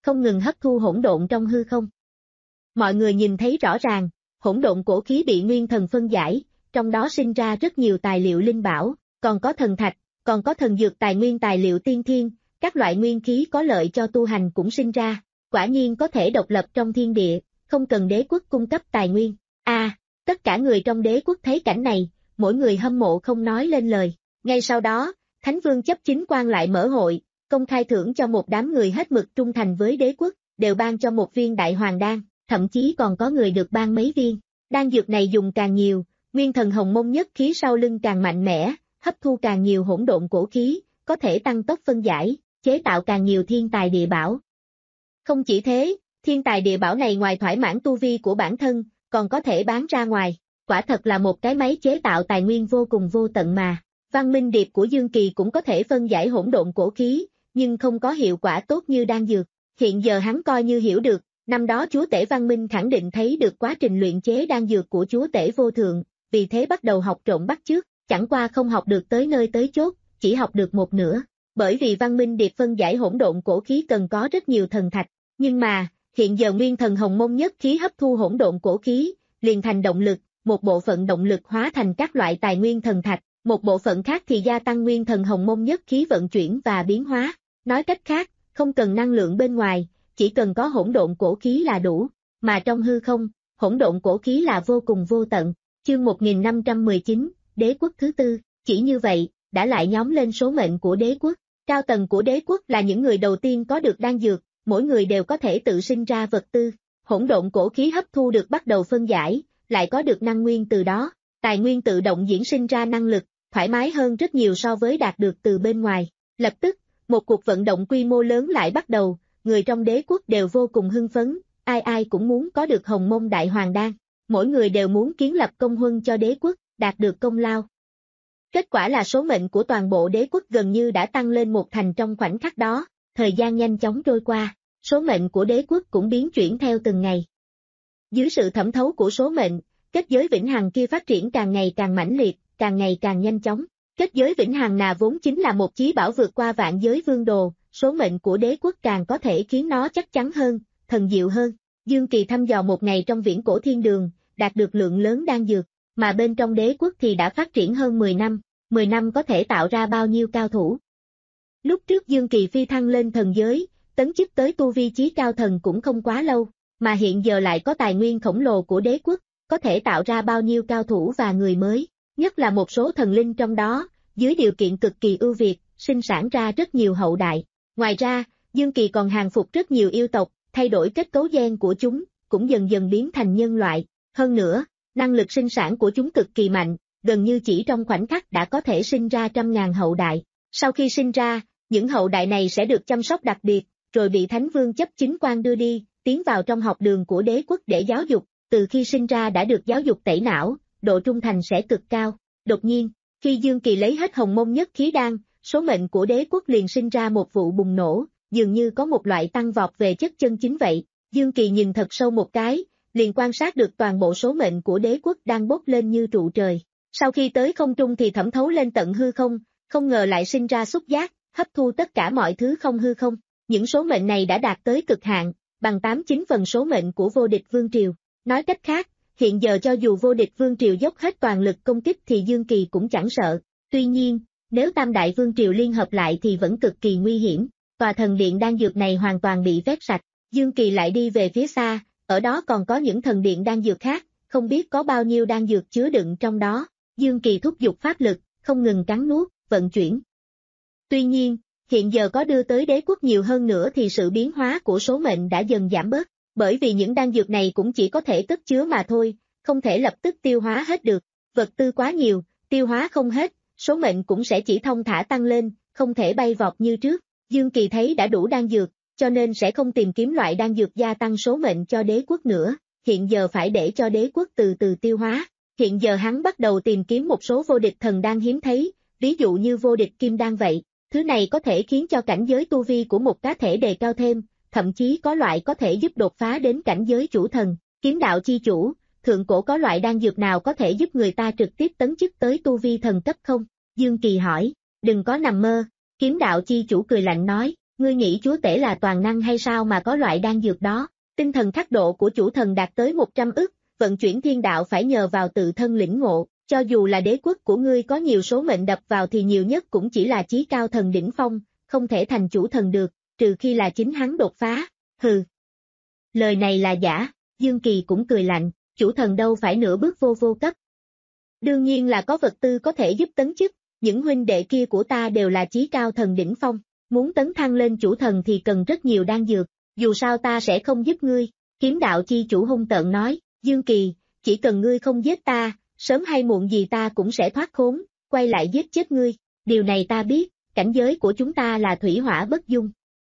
S2: không ngừng hấp thu hỗn độn trong hư không. Mọi người nhìn thấy rõ ràng, hỗn độn cổ khí bị nguyên thần phân giải, trong đó sinh ra rất nhiều tài liệu linh bảo, còn có thần thạch, còn có thần dược tài nguyên tài liệu tiên thiên, các loại nguyên khí có lợi cho tu hành cũng sinh ra, quả nhiên có thể độc lập trong thiên địa, không cần đế quốc cung cấp tài nguyên. A, à, tất cả người trong đế quốc thấy cảnh này, mỗi người hâm mộ không nói lên lời. Ngay sau đó, Thánh Vương chấp chính quan lại mở hội, công khai thưởng cho một đám người hết mực trung thành với đế quốc, đều ban cho một viên đại hoàng đan, thậm chí còn có người được ban mấy viên. Đan dược này dùng càng nhiều, nguyên thần hồng mông nhất khí sau lưng càng mạnh mẽ, hấp thu càng nhiều hỗn độn cổ khí, có thể tăng tốc phân giải, chế tạo càng nhiều thiên tài địa bảo. Không chỉ thế, thiên tài địa bảo này ngoài thỏa mãn tu vi của bản thân, còn có thể bán ra ngoài, quả thật là một cái máy chế tạo tài nguyên vô cùng vô tận mà. Văn Minh Điệp của Dương Kỳ cũng có thể phân giải hỗn độn cổ khí, nhưng không có hiệu quả tốt như đan dược. Hiện giờ hắn coi như hiểu được, năm đó chúa tể Văn Minh khẳng định thấy được quá trình luyện chế đan dược của chúa tể vô thượng, vì thế bắt đầu học trộm bắt chước, chẳng qua không học được tới nơi tới chốt, chỉ học được một nửa. Bởi vì Văn Minh Điệp phân giải hỗn độn cổ khí cần có rất nhiều thần thạch, nhưng mà, hiện giờ nguyên thần hồng mông nhất khí hấp thu hỗn độn cổ khí, liền thành động lực, một bộ phận động lực hóa thành các loại tài nguyên thần thạch, một bộ phận khác thì gia tăng nguyên thần hồng mông nhất khí vận chuyển và biến hóa. Nói cách khác, không cần năng lượng bên ngoài, chỉ cần có hỗn độn cổ khí là đủ, mà trong hư không, hỗn độn cổ khí là vô cùng vô tận. Chương một nghìn năm trăm mười chín, Đế quốc thứ tư, chỉ như vậy, đã lại nhóm lên số mệnh của đế quốc. Cao tầng của đế quốc là những người đầu tiên có được đan dược, mỗi người đều có thể tự sinh ra vật tư, hỗn độn cổ khí hấp thu được bắt đầu phân giải, lại có được năng nguyên từ đó, tài nguyên tự động diễn sinh ra năng lực, thoải mái hơn rất nhiều so với đạt được từ bên ngoài. Lập tức, một cuộc vận động quy mô lớn lại bắt đầu, người trong đế quốc đều vô cùng hưng phấn, ai ai cũng muốn có được hồng mông đại hoàng đan, mỗi người đều muốn kiến lập công huân cho đế quốc, đạt được công lao. Kết quả là số mệnh của toàn bộ đế quốc gần như đã tăng lên một thành trong khoảnh khắc đó, thời gian nhanh chóng trôi qua, số mệnh của đế quốc cũng biến chuyển theo từng ngày. Dưới sự thẩm thấu của số mệnh, kết giới vĩnh hằng kia phát triển càng ngày càng mãnh liệt, càng ngày càng nhanh chóng. Kết giới vĩnh hằng nà vốn chính là một chí bảo vượt qua vạn giới vương đồ, số mệnh của đế quốc càng có thể khiến nó chắc chắn hơn, thần diệu hơn. Dương Kỳ thăm dò một ngày trong viễn cổ thiên đường, đạt được lượng lớn đan dược, mà bên trong đế quốc thì đã phát triển hơn mười năm, mười năm có thể tạo ra bao nhiêu cao thủ. Lúc trước Dương Kỳ phi thăng lên thần giới, tấn chức tới tu vi chí cao thần cũng không quá lâu, mà hiện giờ lại có tài nguyên khổng lồ của đế quốc, có thể tạo ra bao nhiêu cao thủ và người mới, nhất là một số thần linh trong đó, dưới điều kiện cực kỳ ưu việt, sinh sản ra rất nhiều hậu đại. Ngoài ra, Dương Kỳ còn hàng phục rất nhiều yêu tộc, thay đổi kết cấu gen của chúng, cũng dần dần biến thành nhân loại. Hơn nữa, năng lực sinh sản của chúng cực kỳ mạnh, gần như chỉ trong khoảnh khắc đã có thể sinh ra trăm ngàn hậu đại. Sau khi sinh ra, những hậu đại này sẽ được chăm sóc đặc biệt, rồi bị Thánh Vương chấp chính quan đưa đi, tiến vào trong học đường của đế quốc để giáo dục, từ khi sinh ra đã được giáo dục tẩy não, độ trung thành sẽ cực cao. Đột nhiên, khi Dương Kỳ lấy hết hồng mông nhất khí đan, số mệnh của đế quốc liền sinh ra một vụ bùng nổ, dường như có một loại tăng vọt về chất chân chính vậy. Dương Kỳ nhìn thật sâu một cái, liền quan sát được toàn bộ số mệnh của đế quốc đang bốc lên như trụ trời. Sau khi tới không trung thì thẩm thấu lên tận hư không, không ngờ lại sinh ra xúc giác, hấp thu tất cả mọi thứ không hư không. Những số mệnh này đã đạt tới cực hạn, bằng tám chín phần số mệnh của vô địch vương triều. Nói cách khác, hiện giờ cho dù vô địch vương triều dốc hết toàn lực công kích thì Dương Kỳ cũng chẳng sợ. Tuy nhiên, nếu tam đại vương triều liên hợp lại thì vẫn cực kỳ nguy hiểm. Tòa thần điện đan dược này hoàn toàn bị vét sạch. Dương Kỳ lại đi về phía xa, ở đó còn có những thần điện đan dược khác, không biết có bao nhiêu đan dược chứa đựng trong đó. Dương Kỳ thúc giục pháp lực, không ngừng cắn nuốt, vận chuyển. Tuy nhiên, hiện giờ có đưa tới đế quốc nhiều hơn nữa thì sự biến hóa của số mệnh đã dần giảm bớt, bởi vì những đan dược này cũng chỉ có thể cất chứa mà thôi, không thể lập tức tiêu hóa hết được. Vật tư quá nhiều, tiêu hóa không hết, số mệnh cũng sẽ chỉ thông thả tăng lên, không thể bay vọt như trước. Dương Kỳ thấy đã đủ đan dược, cho nên sẽ không tìm kiếm loại đan dược gia tăng số mệnh cho đế quốc nữa, hiện giờ phải để cho đế quốc từ từ tiêu hóa. Hiện giờ hắn bắt đầu tìm kiếm một số vô địch thần đan hiếm thấy, ví dụ như vô địch kim đan vậy, thứ này có thể khiến cho cảnh giới tu vi của một cá thể đề cao thêm, thậm chí có loại có thể giúp đột phá đến cảnh giới chủ thần. Kiếm đạo chi chủ, thượng cổ có loại đan dược nào có thể giúp người ta trực tiếp tấn chức tới tu vi thần cấp không? Dương Kỳ hỏi. Đừng có nằm mơ. Kiếm đạo chi chủ cười lạnh nói, Ngươi nghĩ chúa tể là toàn năng hay sao mà có loại đan dược đó? Tinh thần khắc độ của chủ thần đạt tới một trăm ức, vận chuyển thiên đạo phải nhờ vào tự thân lĩnh ngộ, cho dù là đế quốc của ngươi có nhiều số mệnh đập vào thì nhiều nhất cũng chỉ là chí cao thần đỉnh phong, không thể thành chủ thần được, trừ khi là chính hắn đột phá. Hừ. Lời này là giả, Dương Kỳ cũng cười lạnh, chủ thần đâu phải nửa bước vô vô cấp. Đương nhiên là có vật tư có thể giúp tấn chức, những huynh đệ kia của ta đều là chí cao thần đỉnh phong, muốn tấn thăng lên chủ thần thì cần rất nhiều đan dược, dù sao ta sẽ không giúp ngươi, kiếm đạo chi chủ hung tợn nói, Dương Kỳ, chỉ cần ngươi không giết ta, sớm hay muộn gì ta cũng sẽ thoát khốn, quay lại giết chết ngươi, điều này ta biết, cảnh giới của chúng ta là thủy hỏa bất dung.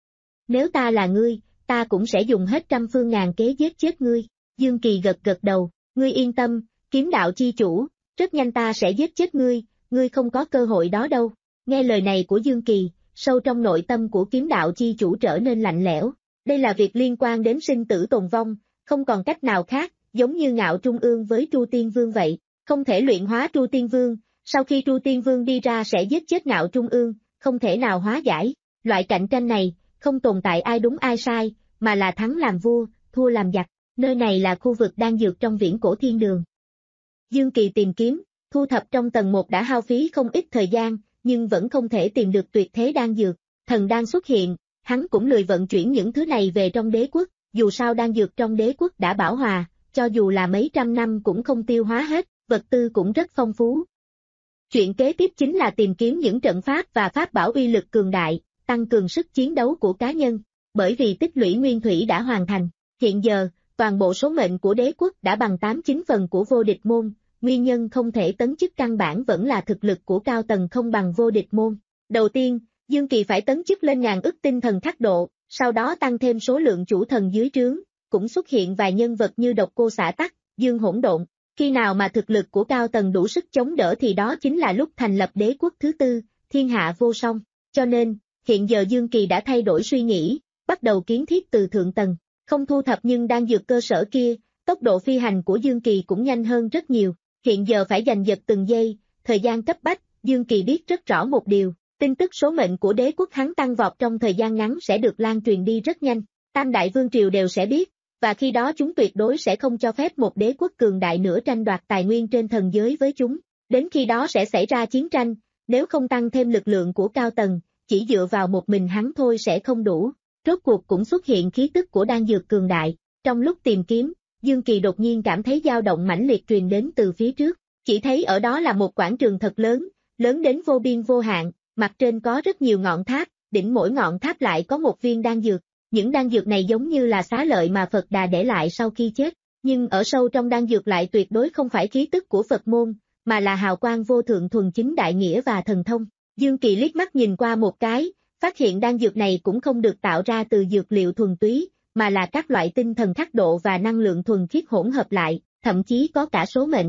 S2: Nếu ta là ngươi, ta cũng sẽ dùng hết trăm phương ngàn kế giết chết ngươi, Dương Kỳ gật gật đầu, ngươi yên tâm, kiếm đạo chi chủ, rất nhanh ta sẽ giết chết ngươi, ngươi không có cơ hội đó đâu. Nghe lời này của Dương Kỳ, sâu trong nội tâm của kiếm đạo chi chủ trở nên lạnh lẽo, đây là việc liên quan đến sinh tử tồn vong, không còn cách nào khác, giống như Ngạo Trung Ương với Tru Tiên Vương vậy, không thể luyện hóa Tru Tiên Vương, sau khi Tru Tiên Vương đi ra sẽ giết chết Ngạo Trung Ương, không thể nào hóa giải, loại cạnh tranh này, không tồn tại ai đúng ai sai, mà là thắng làm vua, thua làm giặc, nơi này là khu vực đan dược trong viễn cổ thiên đường. Dương Kỳ tìm kiếm, thu thập trong tầng một đã hao phí không ít thời gian, nhưng vẫn không thể tìm được tuyệt thế đan dược, thần đan xuất hiện, hắn cũng lười vận chuyển những thứ này về trong đế quốc, dù sao đan dược trong đế quốc đã bảo hòa, cho dù là mấy trăm năm cũng không tiêu hóa hết, vật tư cũng rất phong phú. Chuyện kế tiếp chính là tìm kiếm những trận pháp và pháp bảo uy lực cường đại, tăng cường sức chiến đấu của cá nhân, bởi vì tích lũy nguyên thủy đã hoàn thành, hiện giờ, toàn bộ số mệnh của đế quốc đã bằng tám chín phần của vô địch môn, nguyên nhân không thể tấn chức căn bản vẫn là thực lực của cao tầng không bằng vô địch môn. Đầu tiên, Dương Kỳ phải tấn chức lên ngàn ức tinh thần khắc độ, sau đó tăng thêm số lượng chủ thần dưới trướng, cũng xuất hiện vài nhân vật như Độc Cô Xả Tắc, Dương Hỗn Độn. Khi nào mà thực lực của cao tầng đủ sức chống đỡ thì đó chính là lúc thành lập đế quốc thứ tư, thiên hạ vô song. Cho nên, hiện giờ Dương Kỳ đã thay đổi suy nghĩ, bắt đầu kiến thiết từ thượng tầng. Không thu thập nhưng đang dược cơ sở kia, tốc độ phi hành của Dương Kỳ cũng nhanh hơn rất nhiều. Hiện giờ phải giành giật từng giây, thời gian cấp bách, Dương Kỳ biết rất rõ một điều, tin tức số mệnh của đế quốc hắn tăng vọt trong thời gian ngắn sẽ được lan truyền đi rất nhanh, tam đại vương triều đều sẽ biết, và khi đó chúng tuyệt đối sẽ không cho phép một đế quốc cường đại nữa tranh đoạt tài nguyên trên thần giới với chúng, đến khi đó sẽ xảy ra chiến tranh, nếu không tăng thêm lực lượng của cao tầng, chỉ dựa vào một mình hắn thôi sẽ không đủ. Rốt cuộc cũng xuất hiện khí tức của đan dược cường đại, trong lúc tìm kiếm, Dương Kỳ đột nhiên cảm thấy dao động mãnh liệt truyền đến từ phía trước, chỉ thấy ở đó là một quảng trường thật lớn, lớn đến vô biên vô hạn, mặt trên có rất nhiều ngọn tháp, đỉnh mỗi ngọn tháp lại có một viên đan dược, những đan dược này giống như là xá lợi mà Phật Đà để lại sau khi chết, nhưng ở sâu trong đan dược lại tuyệt đối không phải khí tức của Phật môn, mà là hào quang vô thượng thuần chính đại nghĩa và thần thông. Dương Kỳ liếc mắt nhìn qua một cái, phát hiện đan dược này cũng không được tạo ra từ dược liệu thuần túy, mà là các loại tinh thần khắc độ và năng lượng thuần khiết hỗn hợp lại, thậm chí có cả số mệnh.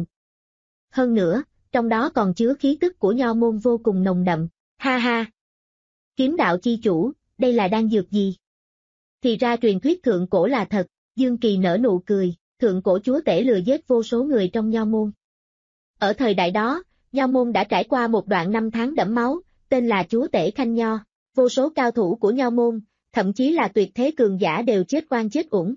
S2: Hơn nữa, trong đó còn chứa khí tức của nho môn vô cùng nồng đậm, ha ha. Kiếm đạo chi chủ, đây là đan dược gì? Thì ra truyền thuyết thượng cổ là thật, Dương Kỳ nở nụ cười, thượng cổ chúa tể lừa giết vô số người trong nho môn. Ở thời đại đó, nho môn đã trải qua một đoạn năm tháng đẫm máu, tên là chúa tể Khanh Nho, vô số cao thủ của nho môn, thậm chí là tuyệt thế cường giả đều chết oan chết uổng.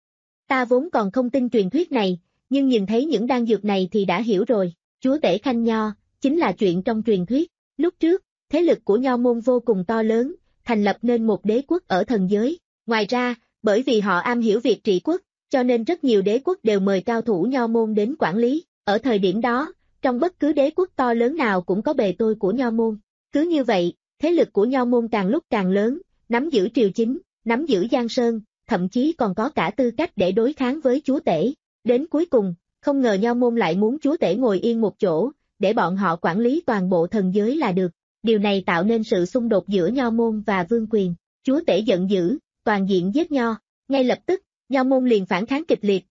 S2: Ta vốn còn không tin truyền thuyết này, nhưng nhìn thấy những đan dược này thì đã hiểu rồi, chúa tể Khanh Nho, chính là chuyện trong truyền thuyết. Lúc trước, thế lực của nho môn vô cùng to lớn, thành lập nên một đế quốc ở thần giới. Ngoài ra, bởi vì họ am hiểu việc trị quốc, cho nên rất nhiều đế quốc đều mời cao thủ nho môn đến quản lý. Ở thời điểm đó, trong bất cứ đế quốc to lớn nào cũng có bề tôi của nho môn. Cứ như vậy, thế lực của nho môn càng lúc càng lớn, nắm giữ triều chính, nắm giữ Giang Sơn, thậm chí còn có cả tư cách để đối kháng với chúa tể. Đến cuối cùng, không ngờ nho môn lại muốn chúa tể ngồi yên một chỗ, để bọn họ quản lý toàn bộ thần giới là được. Điều này tạo nên sự xung đột giữa nho môn và vương quyền. Chúa tể giận dữ, toàn diện giết nho. Ngay lập tức, nho môn liền phản kháng kịch liệt.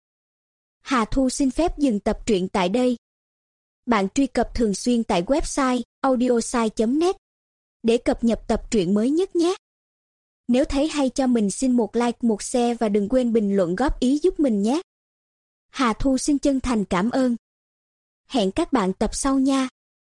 S3: Hà Thu xin phép dừng tập truyện tại đây. Bạn truy cập thường xuyên tại website audiosai chấm net để cập nhật tập truyện mới nhất nhé. Nếu thấy hay cho mình xin một like, một share và đừng quên bình luận góp ý giúp mình nhé. Hà Thu xin chân thành cảm ơn. Hẹn các bạn tập sau nha.